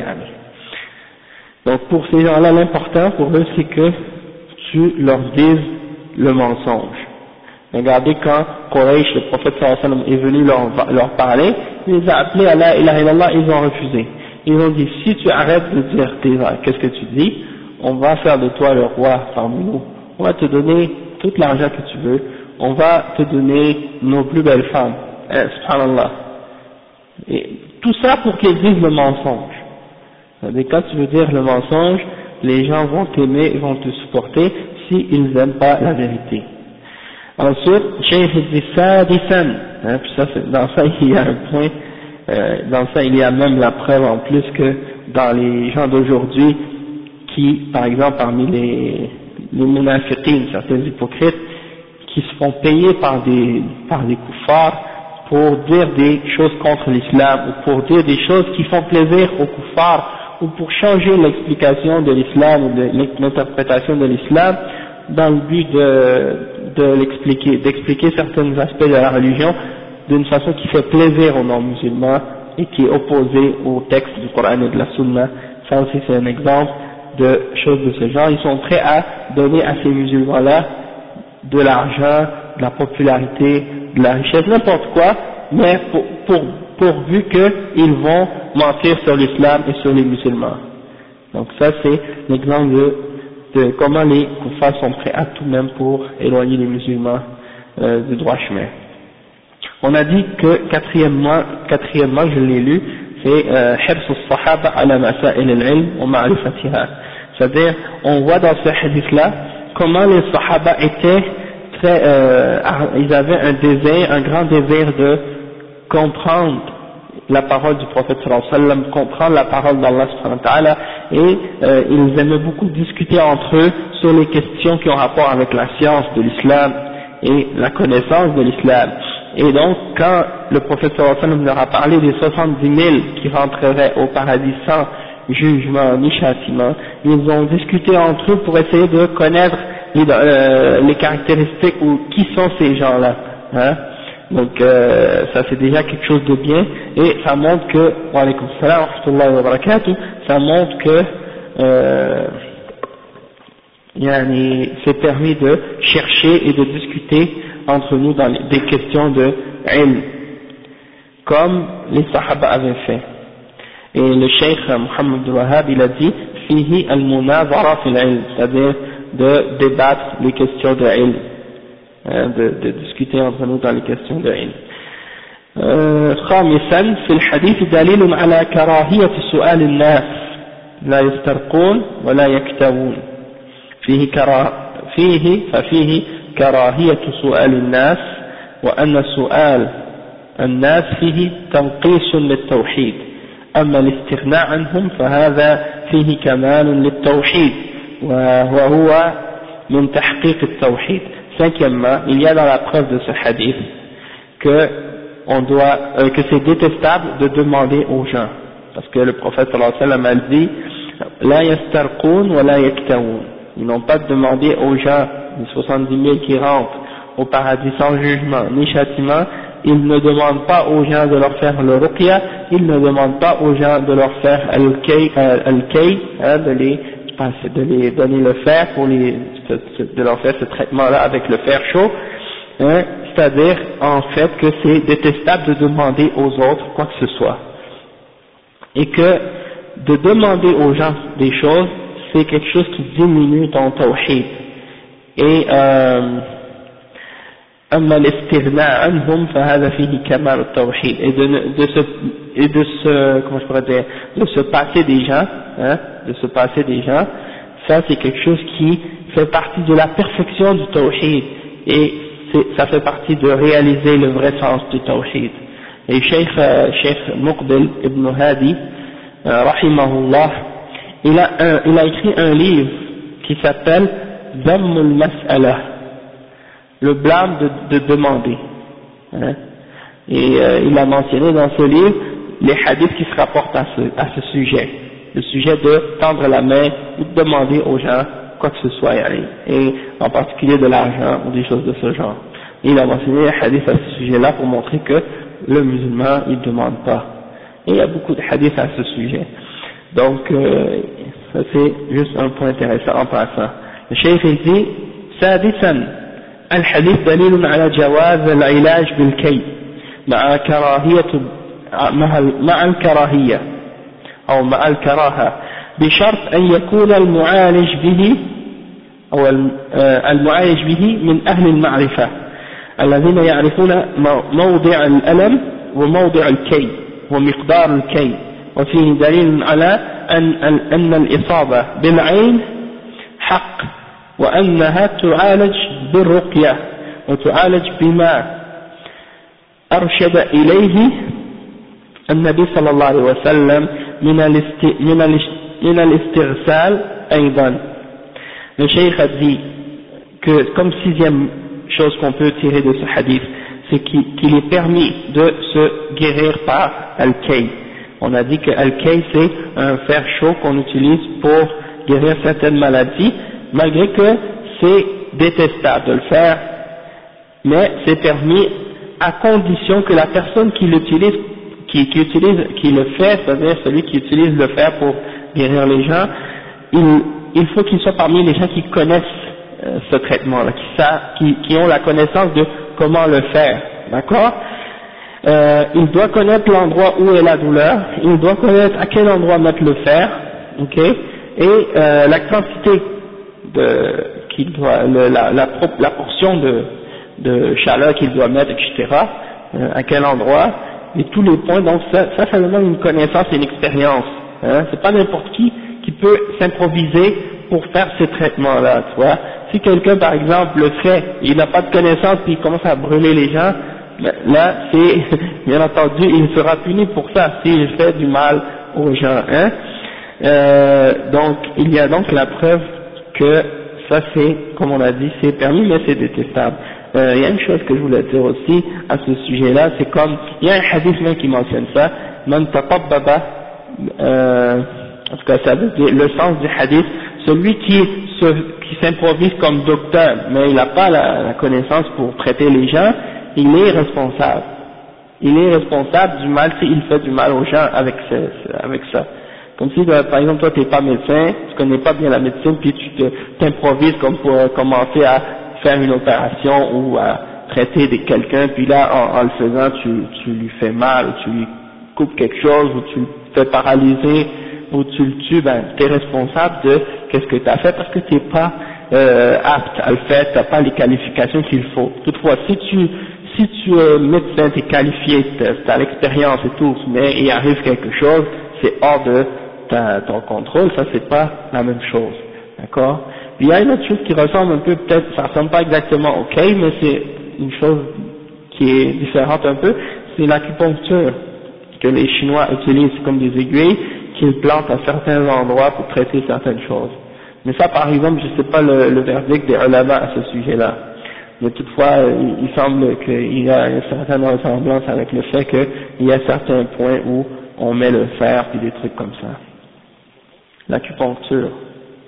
Donc pour ces gens-là, l'important pour eux c'est que tu leur dises le mensonge. Regardez quand Quraysh, le prophète sallallahu alayhi wa sallam, est venu leur parler, il les a appelés à la ilaha illallah, ils ont refusé. Ils ont dit, si tu arrêtes de dire qu'est-ce que tu dis, on va faire de toi le roi parmi nous, on va te donner tout l'argent que tu veux, on va te donner nos plus belles femmes, subhanallah. Et tout ça pour qu'ils disent le mensonge. C'est-à-dire, quand tu veux dire le mensonge, les gens vont t'aimer, ils vont te supporter s'ils n'aiment pas la vérité. Ensuite, Cheikh dit Sadisan, puis ça, dans ça il y a un point, dans ça il y a même la preuve en plus que dans les gens d'aujourd'hui qui, par exemple parmi les munafiqin, certains hypocrites, qui se font payer par des kuffars pour dire des choses contre l'islam ou pour dire des choses qui font plaisir aux kuffars ou pour changer l'explication de l'islam ou de l'interprétation de l'islam dans le but d'expliquer certains aspects de la religion d'une façon qui fait plaisir aux non-musulmans et qui est opposée au texte du Coran et de la Sunna. Ça aussi c'est un exemple de choses de ce genre. Ils sont prêts à donner à ces musulmans-là de l'argent, de la popularité, de la richesse, n'importe quoi, mais pourvu qu'ils vont mentir sur l'islam et sur les musulmans. Donc ça c'est l'exemple de de comment les kuffars sont prêts à tout même pour éloigner les musulmans du droit chemin. On a dit que quatrièmement, je l'ai lu, c'est hirs as-sahaba ala masail al-ilm wa ma'rifatiha. C'est-à-dire, on voit dans ce hadith-là comment les sahaba étaient très, ils avaient un grand désir de comprendre la parole du prophète sallallahu alayhi wa sallam, comprendre la parole d'Allah subhanahu wa ta'ala, et ils aimaient beaucoup discuter entre eux sur les questions qui ont rapport avec la science de l'islam et la connaissance de l'islam. Et donc, quand le prophète sallallahu alayhi wa sallam leur a parlé des 70 000 qui rentreraient au paradis sans jugement ni châtiment, ils ont discuté entre eux pour essayer de connaître les caractéristiques ou qui sont ces gens-là, hein. Donc ça c'est déjà quelque chose de bien, et ça montre que, wa alaykum salam wa rahmatullahi wa barakatuh, ça montre que c'est permis de chercher et de discuter entre nous dans des questions de ilm, comme les sahaba avaient fait. Et le cheikh Muhammad Abdul Wahhab, il a dit fihi al-munazara fil ilm, c'est-à-dire de débattre les questions de ilm, de discuter entre nous dans les questions de ilm. خامسا في الحديث دليل على كراهية سؤال الناس لا يسترقون ولا يكتوون ففيه كراهية سؤال الناس، وأن سؤال الناس فيه تنقيص للتوحيد، أما الاستغناء عنهم فهذا فيه كمال للتوحيد وهو من تحقيق التوحيد. Cinquièmement, il y a dans la preuve de ce hadith que c'est détestable de demander aux gens, parce que le prophète sallallahu alayhi wa sallam a dit la yastarqun wa la yaktawun, ils n'ont pas demandé aux gens, les 70 000 qui rentrent au paradis sans jugement ni châtiment, ils ne demandent pas aux gens de leur faire le ruqya, ils ne demandent pas aux gens de leur faire al-kay, de les donner le fer de leur faire ce traitement-là avec le fer chaud, hein, c'est-à-dire en fait que c'est détestable de demander aux autres quoi que ce soit, et que de demander aux gens des choses c'est quelque chose qui diminue ton tawhid, et أما الاستغناء عنهم فهذا فيه كمال التوحيد, et de se passer des gens, hein, de se passer des gens, ça c'est quelque chose qui fait partie de la perfection du tawhid, et ça fait partie de réaliser le vrai sens du tawhid. Et Cheikh Muqbil ibn Hadi rahimahullah, il a écrit un livre qui s'appelle Dhammul Mas'ala, le blâme de demander, hein. Et il a mentionné dans ce livre les hadiths qui se rapportent à ce sujet, le sujet de tendre la main ou de demander aux gens quoi que ce soit, et en particulier de l'argent ou des choses de ce genre. Et il a mentionné les hadiths à ce sujet-là pour montrer que le musulman il ne demande pas, et il y a beaucoup de hadiths à ce sujet. Donc ça c'est juste un point intéressant en passant. Le cheikh il dit سادسا الحديث دليل على جواز العلاج بالكي مع الكراهية أو مع الكراهة، بشرط أن يكون المعالج به من أهل المعرفة الذين يعرفون موضع الألم وموضع الكي ومقدار الكي. وفيه دليل على أن الإصابة بالعين حق، وأنها تعالج بالرقية وتعالج بما أرشد إليه النبي صلى الله عليه وسلم من الاستغسال أيضا. Le cheikh a dit que comme sixième chose qu'on peut tirer de ce hadith, c'est qu'il est permis de se guérir par al-kay. On a dit que al-kay c'est un fer chaud qu'on utilise pour guérir certaines maladies, malgré que c'est détestable de le faire, mais c'est permis à condition que la personne qui l'utilise, qui le fait, c'est-à-dire celui qui utilise le fer pour guérir les gens, il faut qu'il soit parmi les gens qui connaissent ce traitement-là, qui ont la connaissance de comment le faire, d'accord? Il doit connaître l'endroit où est la douleur, il doit connaître à quel endroit mettre le fer, ok? Et la quantité qu'il doit, la portion de chaleur qu'il doit mettre, etc., à quel endroit, et tous les points. Donc ça demande une connaissance et une expérience. Hein. C'est pas n'importe qui peut s'improviser pour faire ce traitement-là, tu vois. Si quelqu'un, par exemple, le fait, il n'a pas de connaissance puis il commence à brûler les gens, là, c'est, bien entendu, il sera puni pour ça, s'il fait du mal aux gens, hein. Donc, il y a donc la preuve que ça c'est, comme on a dit, c'est permis, mais c'est détestable. Il y a une chose que je voulais dire aussi à ce sujet-là, c'est comme, il y a un hadith même qui mentionne ça, man tatabbaba, en tout cas ça veut dire, le sens du hadith, celui qui s'improvise comme docteur, mais il n'a pas la connaissance pour traiter les gens, il est responsable. Il est responsable du mal s'il fait du mal aux gens avec ça. Comme si, par exemple, toi, tu n'es pas médecin, tu connais pas bien la médecine, puis tu t'improvises comme pour commencer à faire une opération ou à traiter quelqu'un, puis là, en le faisant, tu lui fais mal, ou tu lui coupes quelque chose, ou tu le fais paralyser, ou tu le tues, ben, tu es responsable de qu'est-ce que tu as fait, parce que tu n'es pas apte à le faire, tu n'as pas les qualifications qu'il faut. Toutefois, si tu es médecin, tu es qualifié, tu as l'expérience et tout, mais il arrive quelque chose, c'est hors de ton contrôle, ça c'est pas la même chose, d'accord. Il y a une autre chose qui ressemble un peu, peut-être, ça ressemble pas exactement au Kay, mais c'est une chose qui est différente un peu, c'est l'acupuncture que les Chinois utilisent comme des aiguilles qu'ils plantent à certains endroits pour traiter certaines choses. Mais ça, par exemple, je sais pas le verdict des ulama à ce sujet-là. Mais toutefois, il semble qu'il y a une certaine ressemblance avec le fait qu'il y a certains points où on met le fer puis des trucs comme ça. L'acupuncture.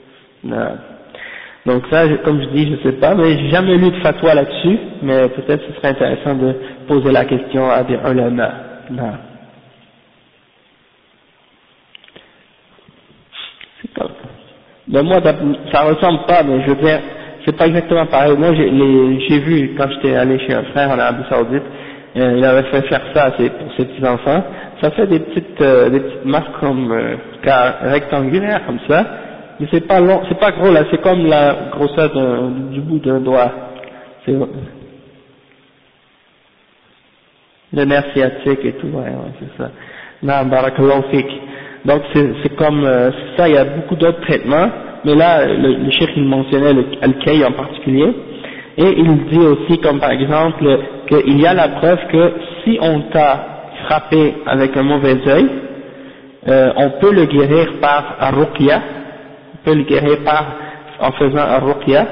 Donc ça, comme je dis, je sais pas, mais j'ai jamais lu de fatwa là-dessus, mais peut-être ce serait intéressant de poser la question à des ulama. C'est comme ça. Mais moi, ça ressemble pas, mais je veux dire, c'est pas exactement pareil. Moi, j'ai vu, quand j'étais allé chez un frère en Arabie Saoudite, il avait fait faire ça pour ses petits enfants. Ça fait des petites masques comme rectangulaires comme ça, mais c'est pas long, c'est pas gros là, c'est comme la grosseur du bout d'un doigt. C'est le nerf sciatique et tout, ouais, c'est ça. Non, barakallahu fik. Donc c'est comme ça, il y a beaucoup d'autres traitements, mais là le cheikh il mentionnait le al-kay en particulier, et il dit aussi comme par exemple qu'il y a la preuve que si on t'a frappé avec un mauvais œil, on peut le guérir par ar-ruqya, on peut le guérir en faisant ar-ruqya,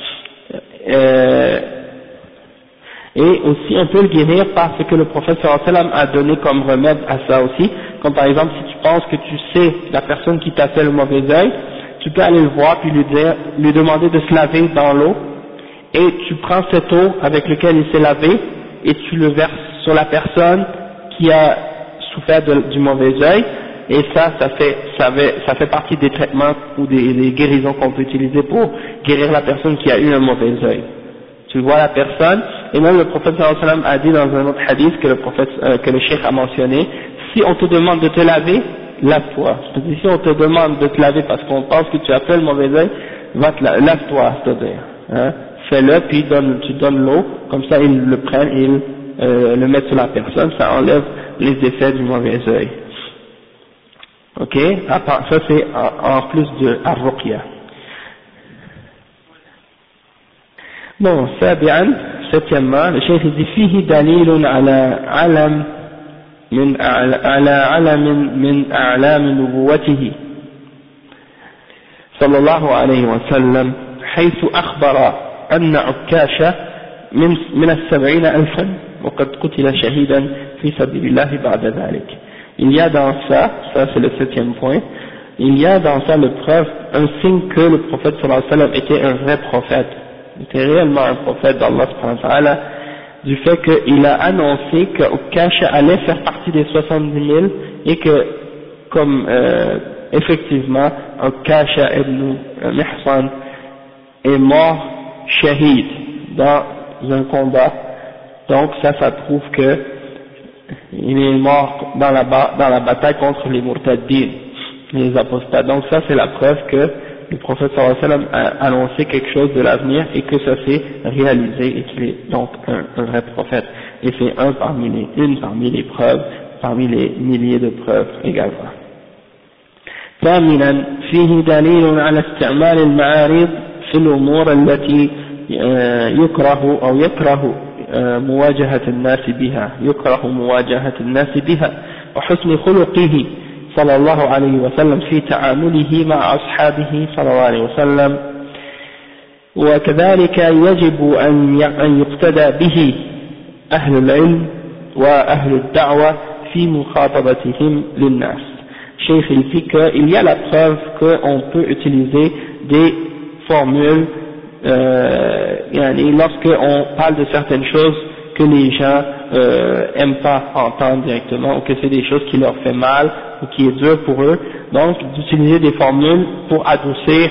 et aussi on peut le guérir par ce que le prophète sallallahu alayhi wa sallam a donné comme remède à ça aussi, comme par exemple si tu penses que tu sais la personne qui t'a fait le mauvais œil, tu peux aller le voir puis lui demander de se laver dans l'eau, et tu prends cette eau avec laquelle il s'est lavé et tu le verses sur la personne qui a souffert du mauvais œil, et ça fait partie des traitements ou des guérisons qu'on peut utiliser pour guérir la personne qui a eu un mauvais œil. Tu vois la personne, et même le prophète sallallahu alayhi wa sallam a dit dans un autre hadith que le cheikh a mentionné, si on te demande de te laver, lave-toi. C'est-à-dire si on te demande de te laver parce qu'on pense que tu as fait le mauvais œil, lave-toi, c'est-à-dire, hein, fais-le, puis tu donnes l'eau, comme ça ils le prennent et ils le mettent sur la personne, ça enlève les effets du mauvais œil. Ok, ça c'est en plus de ar-ruqya. Bon, septièmement, le cheikh dit fihi dalilun ala alam min a'lam nubuwwatihi sallallahu alayhi wa sallam حيث أخبر أن عكاشة من 70 ألفا وقد قتل شهيدا في سبيل الله بعد ذلك. Il y a dans ça c'est le septième point, il y a dans ça le preuve, un signe que le prophète sallallahu alayhi wa sallam était un vrai prophète, était réellement un prophète d'Allah subhanahu wa ta'ala, du fait qu'il a annoncé que Ukasha allait faire partie des 70 000 et que, comme effectivement Ukasha ibn Mihsan est mort shahid dans un combat, donc ça prouve que il est mort dans la bataille contre les murtaddin, les apostats. Donc ça c'est la preuve que le prophète sallallahu alayhi wa sallam a annoncé quelque chose de l'avenir et que ça s'est réalisé et qu'il est donc un vrai prophète. Et c'est une parmi les preuves, parmi les milliers de preuves également. ثامنا فيه دليل على استعمال المعارض في الأمور التي يكره أو يكره مواجهة الناس بها وحسن خلقه صلى الله عليه وسلم في تعامله مع أصحابه صلى الله عليه وسلم، وكذلك يجب أن يقتدى به أهل العلم وأهل الدعوة في مخاطبتهم للناس. Cheikh il dit qu'il y a la preuve qu'on peut utiliser des formules lorsqu'on parle de certaines choses que les gens aiment pas entendre directement, ou que c'est des choses qui leur fait mal ou qui est dur pour eux, donc d'utiliser des formules pour adoucir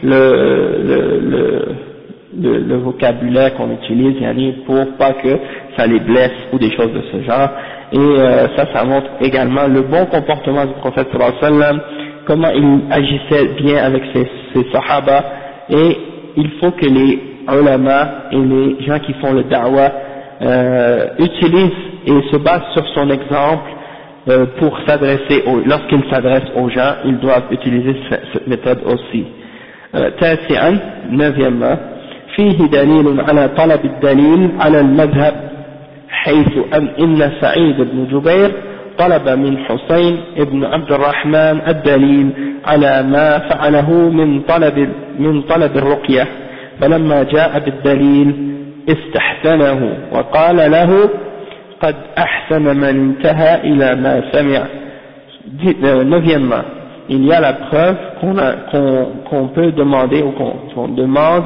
le vocabulaire qu'on utilise, pour pas que ça les blesse ou des choses de ce genre. Et ça montre également le bon comportement du prophète sallallahu alayhi wa sallam, comment il agissait bien avec ses sahaba, et il faut que les ulama et les gens qui font le da'wah utilisent et se basent sur son exemple pour s'adresser lorsqu'ils s'adressent aux gens, ils doivent utiliser cette méthode aussi. تاسعا neuvièmement فيه دليل على طلب الدليل على المذهب حيث إن سعيد بن جبير طلب من حسين بن عبد الرحمن الدليل على ما فعله من طلب الرقية، فلما جاء بالدليل استحسنه وقال له قد أحسن من انتهى إلى ما سمع. Neuvièmement, il y a la preuve qu'on peut demander ou qu'on demande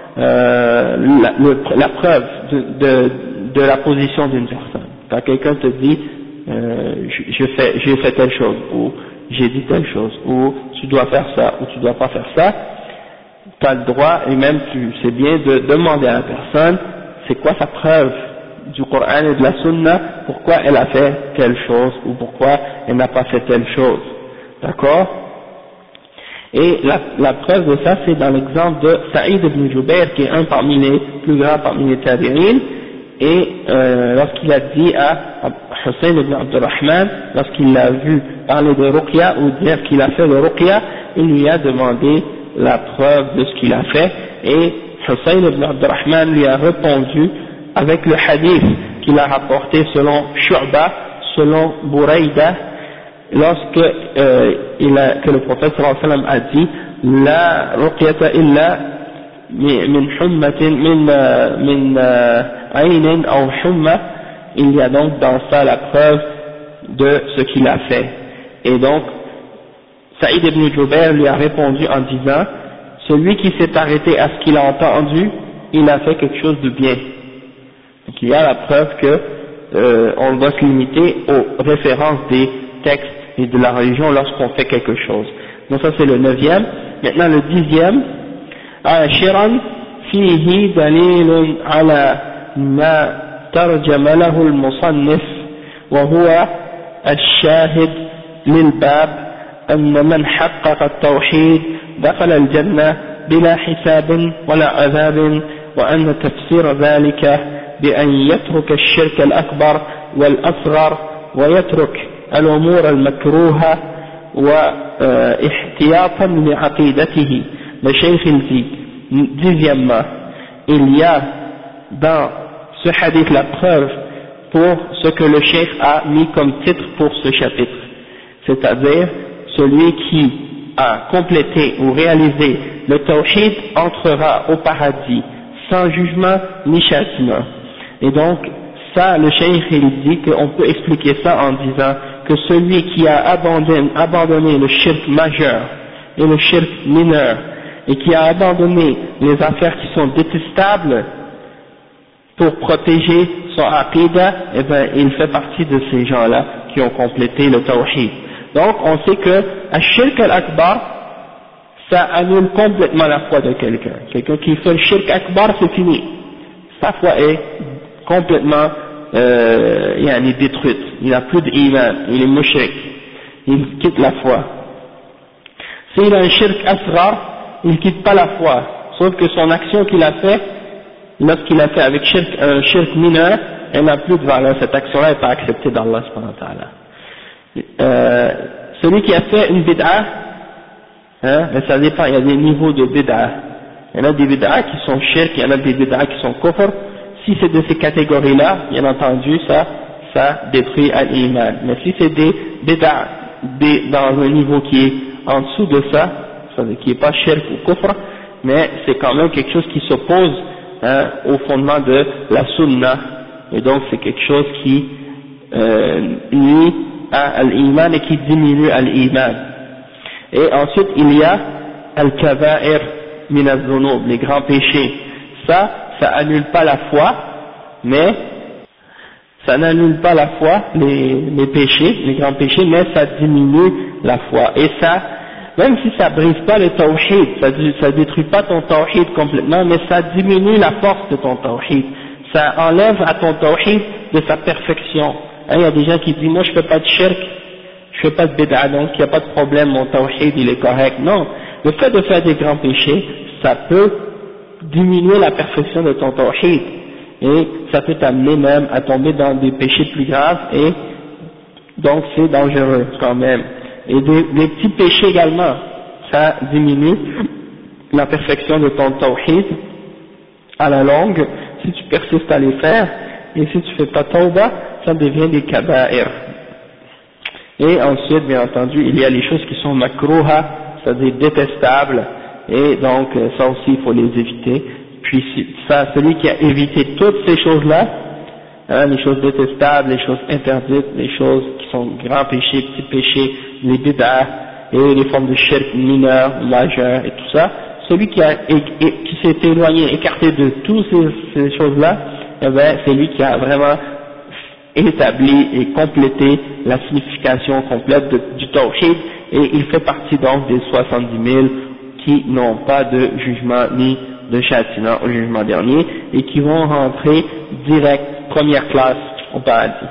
la preuve de la position d'une personne. Quand quelqu'un te dit j'ai fait telle chose, ou j'ai dit telle chose, ou tu dois faire ça, ou tu dois pas faire ça, tu as le droit, et même c'est bien de demander à la personne c'est quoi sa preuve du Coran et de la Sunna, pourquoi elle a fait telle chose, ou pourquoi elle n'a pas fait telle chose. D'accord? Et la preuve de ça, c'est dans l'exemple de Saïd ibn Jubayr, qui est un parmi les plus grands parmi les tabi'in, et lorsqu'il a dit à Hussein ibn Abdurrahman, lorsqu'il l'a vu parler de Ruqya ou dire qu'il a fait le Ruqya, il lui a demandé la preuve de ce qu'il a fait, et Hussein ibn Abdurrahman lui a répondu avec le hadith qu'il a rapporté selon Shu'ba, selon Buraïda, lorsque que le prophète sallallahu alayhi wa sallam a dit la ruqyata illa min hummatin min aynin aw humma, il y a donc dans ça la preuve de ce qu'il a fait. Et donc Saïd ibn Jubayr lui a répondu en disant celui qui s'est arrêté à ce qu'il a entendu, il a fait quelque chose de bien. Donc il y a la preuve que on doit se limiter aux références des textes et de la religion lorsqu'on fait quelque chose. Donc ça c'est le 9e. Maintenant le 10e, عاشرا فيه دليل على ما ترجم له المصنف وهو الشاهد للباب أن من حقق التوحيد دخل الجنة بلا حساب ولا عذاب، وأن تفسير ذلك بأن يترك الشرك الأكبر والأصغر ويترك الأمور المكروهة واحتياطا لعقيدته. Le Cheikh il dit, dixièmement, il y a dans ce hadith la preuve pour ce que le Cheikh a mis comme titre pour ce chapitre, c'est-à-dire celui qui a complété ou réalisé le tawhid entrera au paradis sans jugement ni châtiment. Et donc ça, le Cheikh il dit qu'on peut expliquer ça en disant que celui qui a abandonné le shirk majeur et le shirk mineur, et qui a abandonné les affaires qui sont détestables pour protéger son aqidah, eh bien il fait partie de ces gens-là qui ont complété le tawhid. Donc on sait que ash-shirk al-akbar, ça annule complètement la foi de quelqu'un. Quelqu'un qui fait le shirk akbar, c'est fini. Sa foi est complètement détruite. Il n'a plus d'iman, il est mushrik, il quitte la foi. S'il a un shirk asghar, il quitte pas la foi, sauf que son action qu'il a fait, lorsqu'il a fait avec un shirk mineur, elle n'a plus de valeur, cette action-là n'est pas acceptée d'Allah subhanahu wa ta'ala. Celui qui a fait une bid'a, mais ça dépend, il y a des niveaux de bid'a. Il y en a des bid'a qui sont shirk, il y en a des bid'a qui sont kufr. Si c'est de ces catégories-là, bien entendu, ça détruit al-iman. Mais si c'est des bid'a dans un niveau qui est en dessous de ça, c'est-à-dire qui n'est pas shirk ou kufr, mais c'est quand même quelque chose qui s'oppose au fondement de la sunna, et donc c'est quelque chose qui nuit à l'iman et qui diminue à l'iman. Et ensuite il y a al-kaba'ir min az-zunub, les grands péchés. Ça annule pas la foi, mais ça n'annule pas la foi, les péchés, les grands péchés, mais ça diminue la foi. Et ça, même si ça brise pas le tawhid, ça détruit pas ton tawhid complètement, mais ça diminue la force de ton tawhid. Ça enlève à ton tawhid de sa perfection. Il y a des gens qui disent, moi je fais pas de shirk, je fais pas de bid'a, donc il n'y a pas de problème, mon tawhid il est correct. Non, le fait de faire des grands péchés, ça peut diminuer la perfection de ton tawhid. Et ça peut t'amener même à tomber dans des péchés plus graves, et donc c'est dangereux quand même. Et des petits péchés également, ça diminue la perfection de ton tawhid à la longue, si tu persistes à les faire, et si tu fais pas tawbah, ça devient des kaba'ir. Et ensuite, bien entendu, il y a les choses qui sont makruha, c'est-à-dire détestables, et donc ça aussi il faut les éviter. Puis ça, celui qui a évité toutes ces choses-là, les choses détestables, les choses interdites, les choses qui sont grands péchés, petits péchés, les bid'ah et les formes de shirk mineurs, majeurs et tout ça, celui qui s'est éloigné, écarté de toutes ces choses-là, eh ben, c'est lui qui a vraiment établi et complété la signification complète du tawhid, et il fait partie donc des 70 000 qui n'ont pas de jugement ni de châtiment au jugement dernier, et qui vont rentrer direct, première classe au paradis.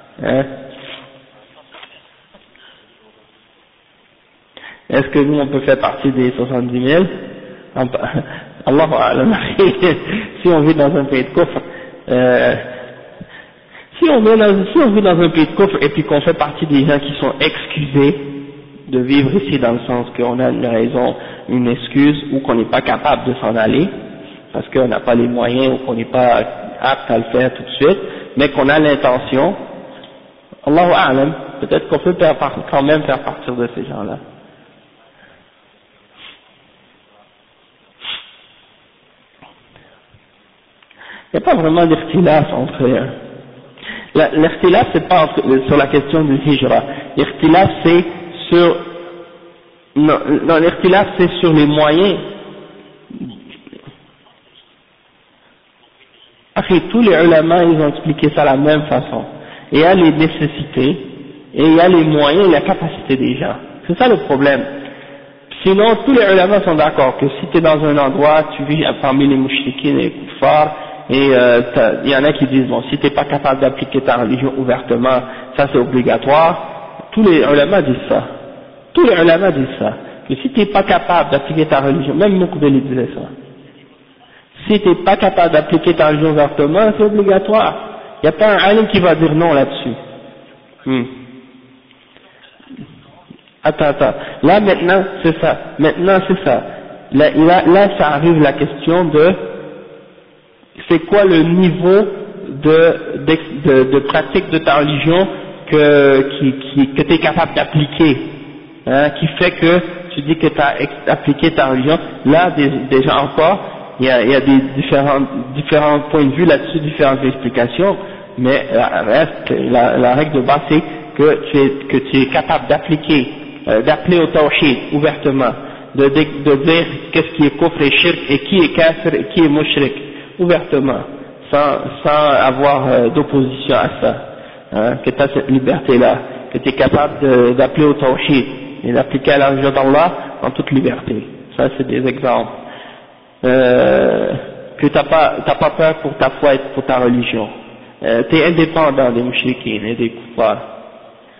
Est-ce que nous on peut faire partie des 70 000? Allahu a'lam. Si on vit dans un pays de kufr, si on vit dans un pays de kufr et puis qu'on fait partie des gens qui sont excusés de vivre ici, dans le sens qu'on a une raison, une excuse, ou qu'on n'est pas capable de s'en aller parce qu'on n'a pas les moyens, ou qu'on n'est pas apte à le faire tout de suite, mais qu'on a l'intention, Allahu a'lam, peut-être qu'on peut quand même faire partir de ces gens-là. Il n'y a pas vraiment d'irtilaf entre eux. L'irtilaf, c'est pas sur la question du hijra. L'irtilaf, c'est sur, non, l'irtilaf, c'est sur les moyens. Après, tous les ulama, ils ont expliqué ça de la même façon. Il y a les nécessités, et il y a les moyens et la capacité des gens. C'est ça le problème. Sinon, tous les ulama sont d'accord que si tu es dans un endroit, tu vis parmi les mouchriquins et les kuffars, et il y en a qui disent, bon, si tu n'es pas capable d'appliquer ta religion ouvertement, ça c'est obligatoire. Tous les ulama disent ça. Tous les ulama disent ça. Que si tu n'es pas capable d'appliquer ta religion, même Moukbeli disait ça. Si tu n'es pas capable d'appliquer ta religion ouvertement, c'est obligatoire. Il n'y a pas un alim qui va dire non là-dessus. Attends. Là maintenant, c'est ça. Là, ça arrive la question de c'est quoi le niveau de pratique de ta religion que tu es capable d'appliquer, qui fait que tu dis que tu as appliqué ta religion. Là, déjà encore, il y a des différents points de vue là-dessus, différentes explications, mais la règle de base c'est que tu es capable d'appliquer, d'appeler au tawhid ouvertement, de dire qu'est-ce qui est kufr et shirk, et qui est kafir et qui est mushrik, ouvertement, sans avoir d'opposition à ça, que tu as cette liberté-là, que tu es capable d'appeler au tawhid et d'appliquer à la religion d'Allah en toute liberté. Ça c'est des exemples. Que t'as pas peur pour ta foi et pour ta religion. Tu es indépendant des mouchriquins et des kuffars.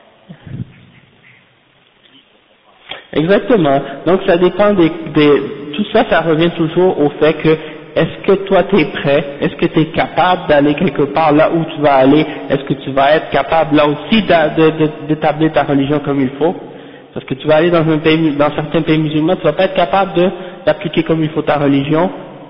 Exactement. Donc ça dépend tout ça, ça revient toujours au fait que est-ce que toi tu es prêt, est-ce que tu es capable d'aller quelque part là où tu vas aller, est-ce que tu vas être capable là aussi d'établir ta religion comme il faut, parce que tu vas aller dans un pays, dans certains pays musulmans, tu vas pas être capable d'appliquer comme il faut ta religion,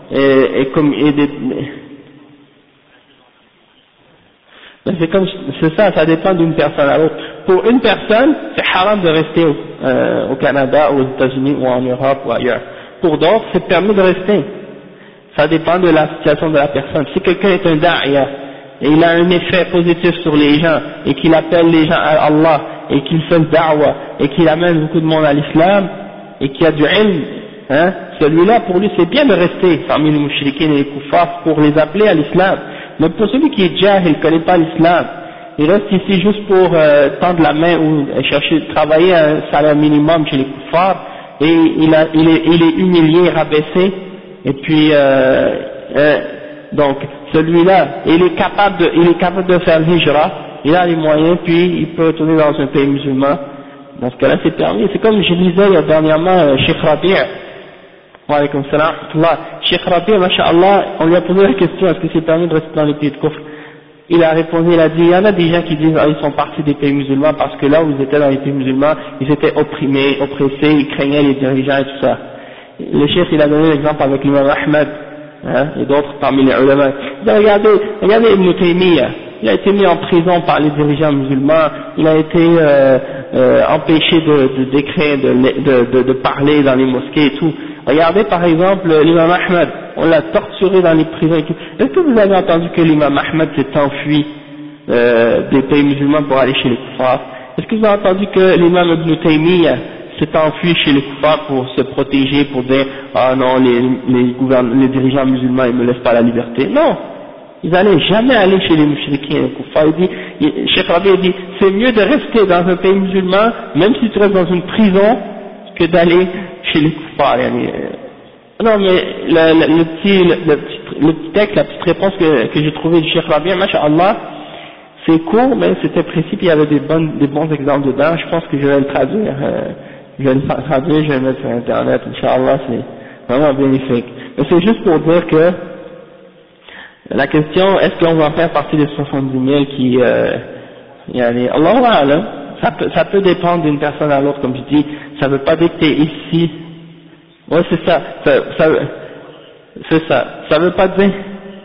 c'est ça, ça dépend d'une personne à l'autre. Pour une personne, c'est haram de rester au Canada, aux États-Unis ou en Europe ou ailleurs. Pour d'autres, c'est permis de rester. Ça dépend de la situation de la personne. Si quelqu'un est un da'iya et il a un effet positif sur les gens et qu'il appelle les gens à Allah et qu'il fait le da'wa et qu'il amène beaucoup de monde à l'islam et qu'il a du ilm, hein, celui-là pour lui c'est bien de rester parmi les mouchriquins et les kuffars pour les appeler à l'islam. Mais pour celui qui est jahil, il ne connaît pas l'islam, il reste ici juste pour tendre la main ou travailler à un salaire minimum chez les kuffars et il est humilié, rabaissé. Et puis donc celui-là, il est capable de faire l'hijra, il a les moyens, puis il peut retourner dans un pays musulman. Dans ce cas-là, c'est permis. C'est comme je disais dernièrement, Cheikh Rabi', wa alaykoum salam, Cheikh Rabi', masha'Allah, on lui a posé la question, est-ce que c'est permis de rester dans les pays de kufr? Il a répondu, il a dit, il y en a des gens qui disent, ils sont partis des pays musulmans parce que là où ils étaient dans les pays musulmans, ils étaient opprimés, oppressés, ils craignaient les dirigeants et tout ça. Le chef il a donné l'exemple avec l'imam Ahmed, hein, et d'autres parmi les ulama. Il a regardez Ibn Taymiyyah, il a été mis en prison par les dirigeants musulmans, il a été empêché de parler dans les mosquées et tout. Regardez par exemple l'imam Ahmed, on l'a torturé dans les prisons et tout. Est-ce que vous avez entendu que l'imam Ahmed s'est enfui des pays musulmans pour aller chez les kuffars? Est-ce que vous avez entendu que l'imam Ibn Taymiyyah s'est enfui chez les kuffars pour se protéger, pour dire ah non les dirigeants musulmans ils me laissent pas la liberté? Non, ils n'allaient jamais aller chez les mouchriquins et les kuffars. Cheikh Rabi dit c'est mieux de rester dans un pays musulman même si tu restes dans une prison que d'aller chez les kuffars. Non mais le petit texte, la petite réponse que j'ai trouvée du Cheikh Rabi, masha'Allah, c'est court mais c'était précis, puis il y avait des bons exemples dedans. Je pense que je vais le traduire. Je vais le traduire, je vais le mettre sur internet, Inch'Allah, c'est vraiment bénéfique. Mais c'est juste pour dire que la question, est-ce qu'on va faire partie des 70 000 qui, Allahu A'lam, ça peut dépendre d'une personne à l'autre, comme je dis, ça veut pas dire que tu es ici. Ouais, c'est ça, ça veut pas dire,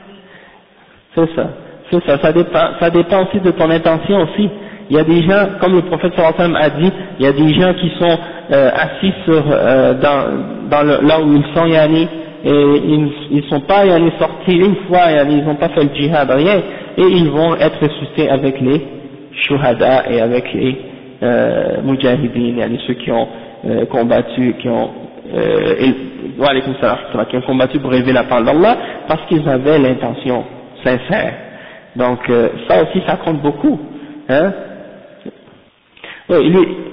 ça dépend aussi de ton intention aussi. Il y a des gens, comme le prophète sallallahu alayhi wa sallam a dit, il y a des gens qui sont assis sur là où ils sont, et ils sont pas sortis une fois, ils n'ont pas fait le djihad, rien, et ils vont être ressuscités avec les shuhada et avec les mujahideen, ceux qui ont combattu, qui ont combattu pour élever la parole d'Allah, parce qu'ils avaient l'intention sincère. Donc ça aussi ça compte beaucoup, hein. Oui,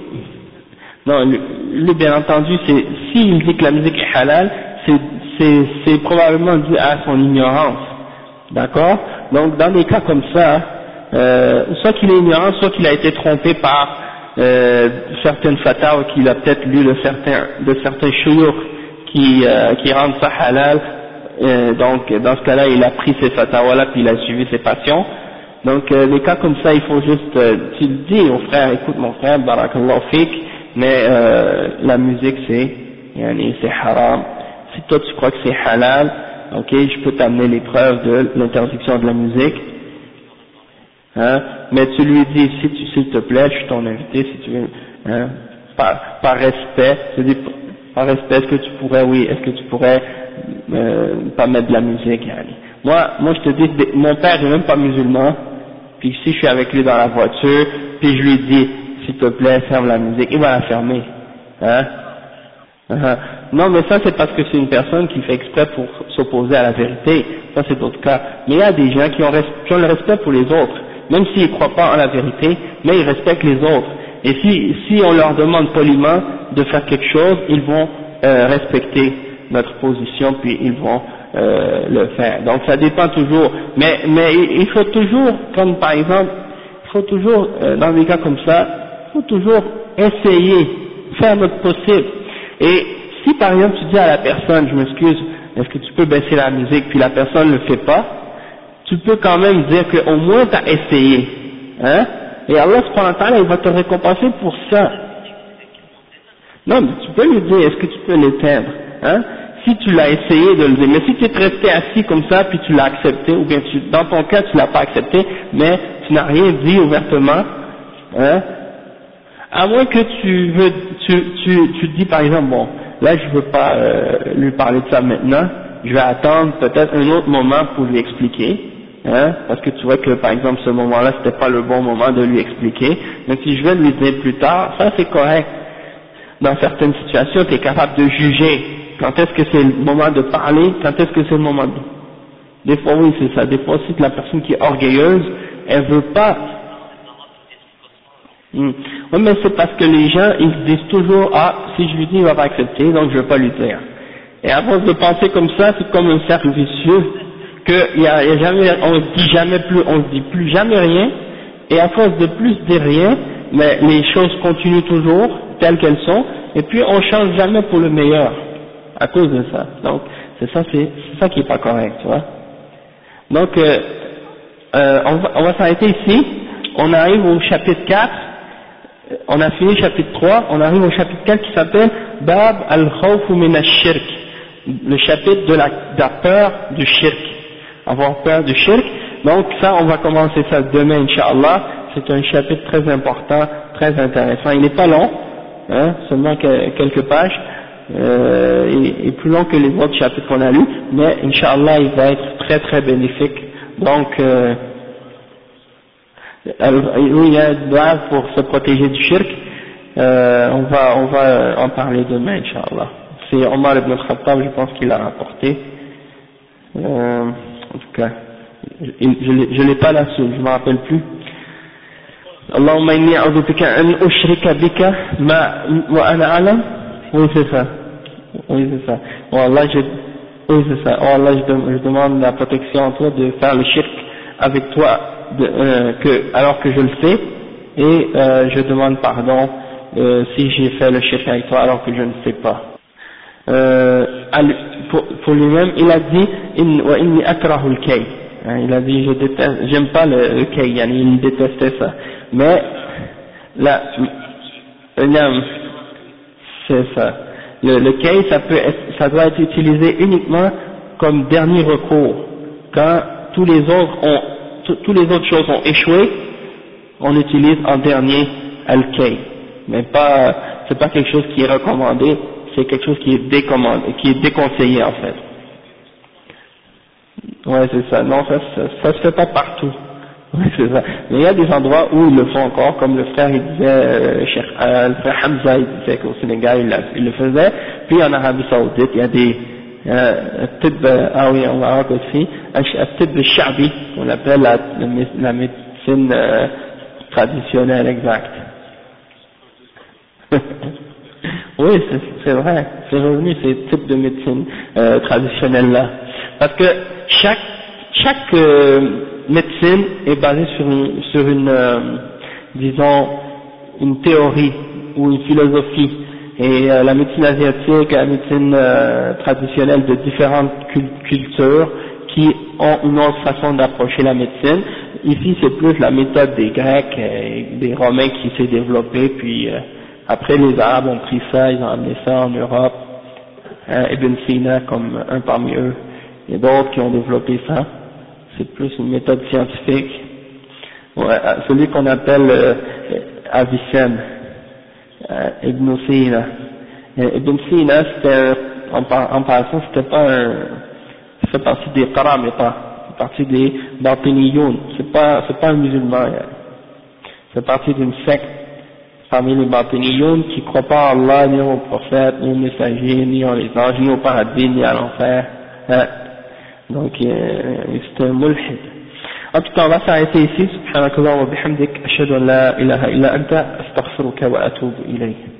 lui bien entendu, s'il dit que la musique est halal, c'est probablement dû à son ignorance, d'accord? Donc dans des cas comme ça, soit qu'il est ignorant, soit qu'il a été trompé par certaines fatwas qu'il a peut-être lu de certains shuyukh qui rendent ça halal, donc dans ce cas-là il a pris ces fatwas-là puis il a suivi ses passions. Donc des cas comme ça, il faut juste, tu le dis au frère, écoute mon frère, barakallahu fik, mais la musique c'est haram. Si toi tu crois que c'est halal, ok, je peux t'amener les preuves de l'interdiction de la musique, hein, mais tu lui dis, s'il te plaît, je suis ton invité, si tu veux, hein, par respect, par respect, est-ce que tu pourrais pas mettre de la musique, Moi je te dis, mon père est même pas musulman, puis si je suis avec lui dans la voiture, puis je lui dis, s'il te plaît, ferme la musique, il va la fermer, hein. Non, mais ça c'est parce que c'est une personne qui fait exprès pour s'opposer à la vérité, ça c'est d'autres cas. Mais il y a des gens qui ont le respect pour les autres, même s'ils ne croient pas en la vérité, mais ils respectent les autres. Et si on leur demande poliment de faire quelque chose, ils vont respecter notre position, puis ils vont le faire. Donc ça dépend toujours, mais il faut toujours, comme par exemple, il faut toujours, dans des cas comme ça, il faut toujours essayer, faire notre possible. Et si par exemple tu dis à la personne, je m'excuse, est-ce que tu peux baisser la musique, puis la personne ne le fait pas, tu peux quand même dire qu'au moins tu as essayé, hein, et Allah subhanahu wa ta'ala, il va te récompenser pour ça. Non, mais tu peux lui dire, est-ce que tu peux l'éteindre, hein, si tu l'as essayé de le dire, mais si tu es resté assis comme ça, puis tu l'as accepté, ou bien dans ton cas tu l'as pas accepté, mais tu n'as rien dit ouvertement, hein, à moins que tu dis par exemple, bon, là je veux pas lui parler de ça maintenant, je vais attendre peut-être un autre moment pour lui expliquer, hein, parce que tu vois que par exemple ce moment-là c'était pas le bon moment de lui expliquer, mais si je vais lui dire plus tard, ça c'est correct. Dans certaines situations, tu es capable de juger quand est-ce que c'est le moment de parler, quand est-ce que c'est le moment de... Des fois oui c'est ça, des fois aussi la personne qui est orgueilleuse, elle veut pas... Oui, mais c'est parce que les gens, ils se disent toujours, ah, si je lui dis, il va pas accepter, donc je vais pas lui dire. Et à force de penser comme ça, c'est comme un cercle vicieux, que y a jamais, on se dit plus jamais rien, et à force de plus dire rien, mais les choses continuent toujours, telles qu'elles sont, et puis on change jamais pour le meilleur, à cause de ça. Donc, c'est ça qui est pas correct, tu vois. Donc, on va s'arrêter ici, on arrive au chapitre 4, on a fini chapitre 3, on arrive au chapitre 4 qui s'appelle Bab al-Khawf min al-Shirk, le chapitre de la peur du shirk, avoir peur du shirk. Donc ça, on va commencer ça demain, Inch'Allah. C'est un chapitre très important, très intéressant. Il n'est pas long, hein, seulement quelques pages, et plus long que les autres chapitres qu'on a lus, mais Inch'Allah, il va être très très bénéfique. Donc, il y a un doigt pour se protéger du shirk, on va en parler demain, Inch'Allah. C'est Omar ibn al-Khattab, je pense qu'il l'a rapporté. En tout cas, je l'ai pas là-dessus, je me rappelle plus. Allahumma inni a'udhu bika an ushrika bika ma wa ana a'lam. Oui, c'est ça. Oui, c'est ça. Oh Allah, oui, c'est ça. Oh Allah, je demande la protection en toi de faire le shirk avec toi, alors que je le sais, et je demande pardon si j'ai fait le shirk avec toi alors que je ne sais pas. Pour lui-même, il a dit wa inni akrahu al-kay. Il a dit j'aime pas le kay, yani il détestait ça. Mais là, c'est ça. Le kay, ça doit être utilisé uniquement comme dernier recours. Quand tous les autres choses ont échoué, on utilise en dernier al-kay. Mais c'est pas quelque chose qui est recommandé, c'est quelque chose qui est déconseillé en fait. Ouais, c'est ça. Non, ça se fait pas partout. Ouais, c'est ça. Mais il y a des endroits où ils le font encore, comme le frère, il disait, le frère Hamza, il disait qu'au Sénégal, il le faisait. Puis en Arabie Saoudite, il y a des, oui, en Maroc aussi, un type de shabi, qu'on appelle la médecine traditionnelle exacte. Oui, c'est vrai, c'est revenu ces types de médecine traditionnelle là, parce que chaque médecine est basée sur une disons une théorie ou une philosophie, et la médecine asiatique, la médecine traditionnelle de différentes cultures qui ont une autre façon d'approcher la médecine. Ici c'est plus la méthode des Grecs et des Romains qui s'est développée, puis après les Arabes ont pris ça, ils ont amené ça en Europe, Ibn Sina comme un parmi eux, et d'autres qui ont développé ça. C'est plus une méthode scientifique. Ouais, celui qu'on appelle Avicenne, Ibn Sina. Ibn Sina, c'était en passant, c'était pas ça fait partie des Qaramita, c'est partie des Batiniyoun, c'est pas un musulman, c'est partie d'une secte parmi les Batiniyoun qui ne croient pas à Allah, ni aux prophètes, ni aux messagers, ni aux anges, ni au paradis, ni à l'enfer. Donc c'est un mulhid. En tout cas, on va s'arrêter ici. Subhanakallah wa bihamdik, ashhadu an la ilaha illa anta, astaghfiruka wa atubu ilayk.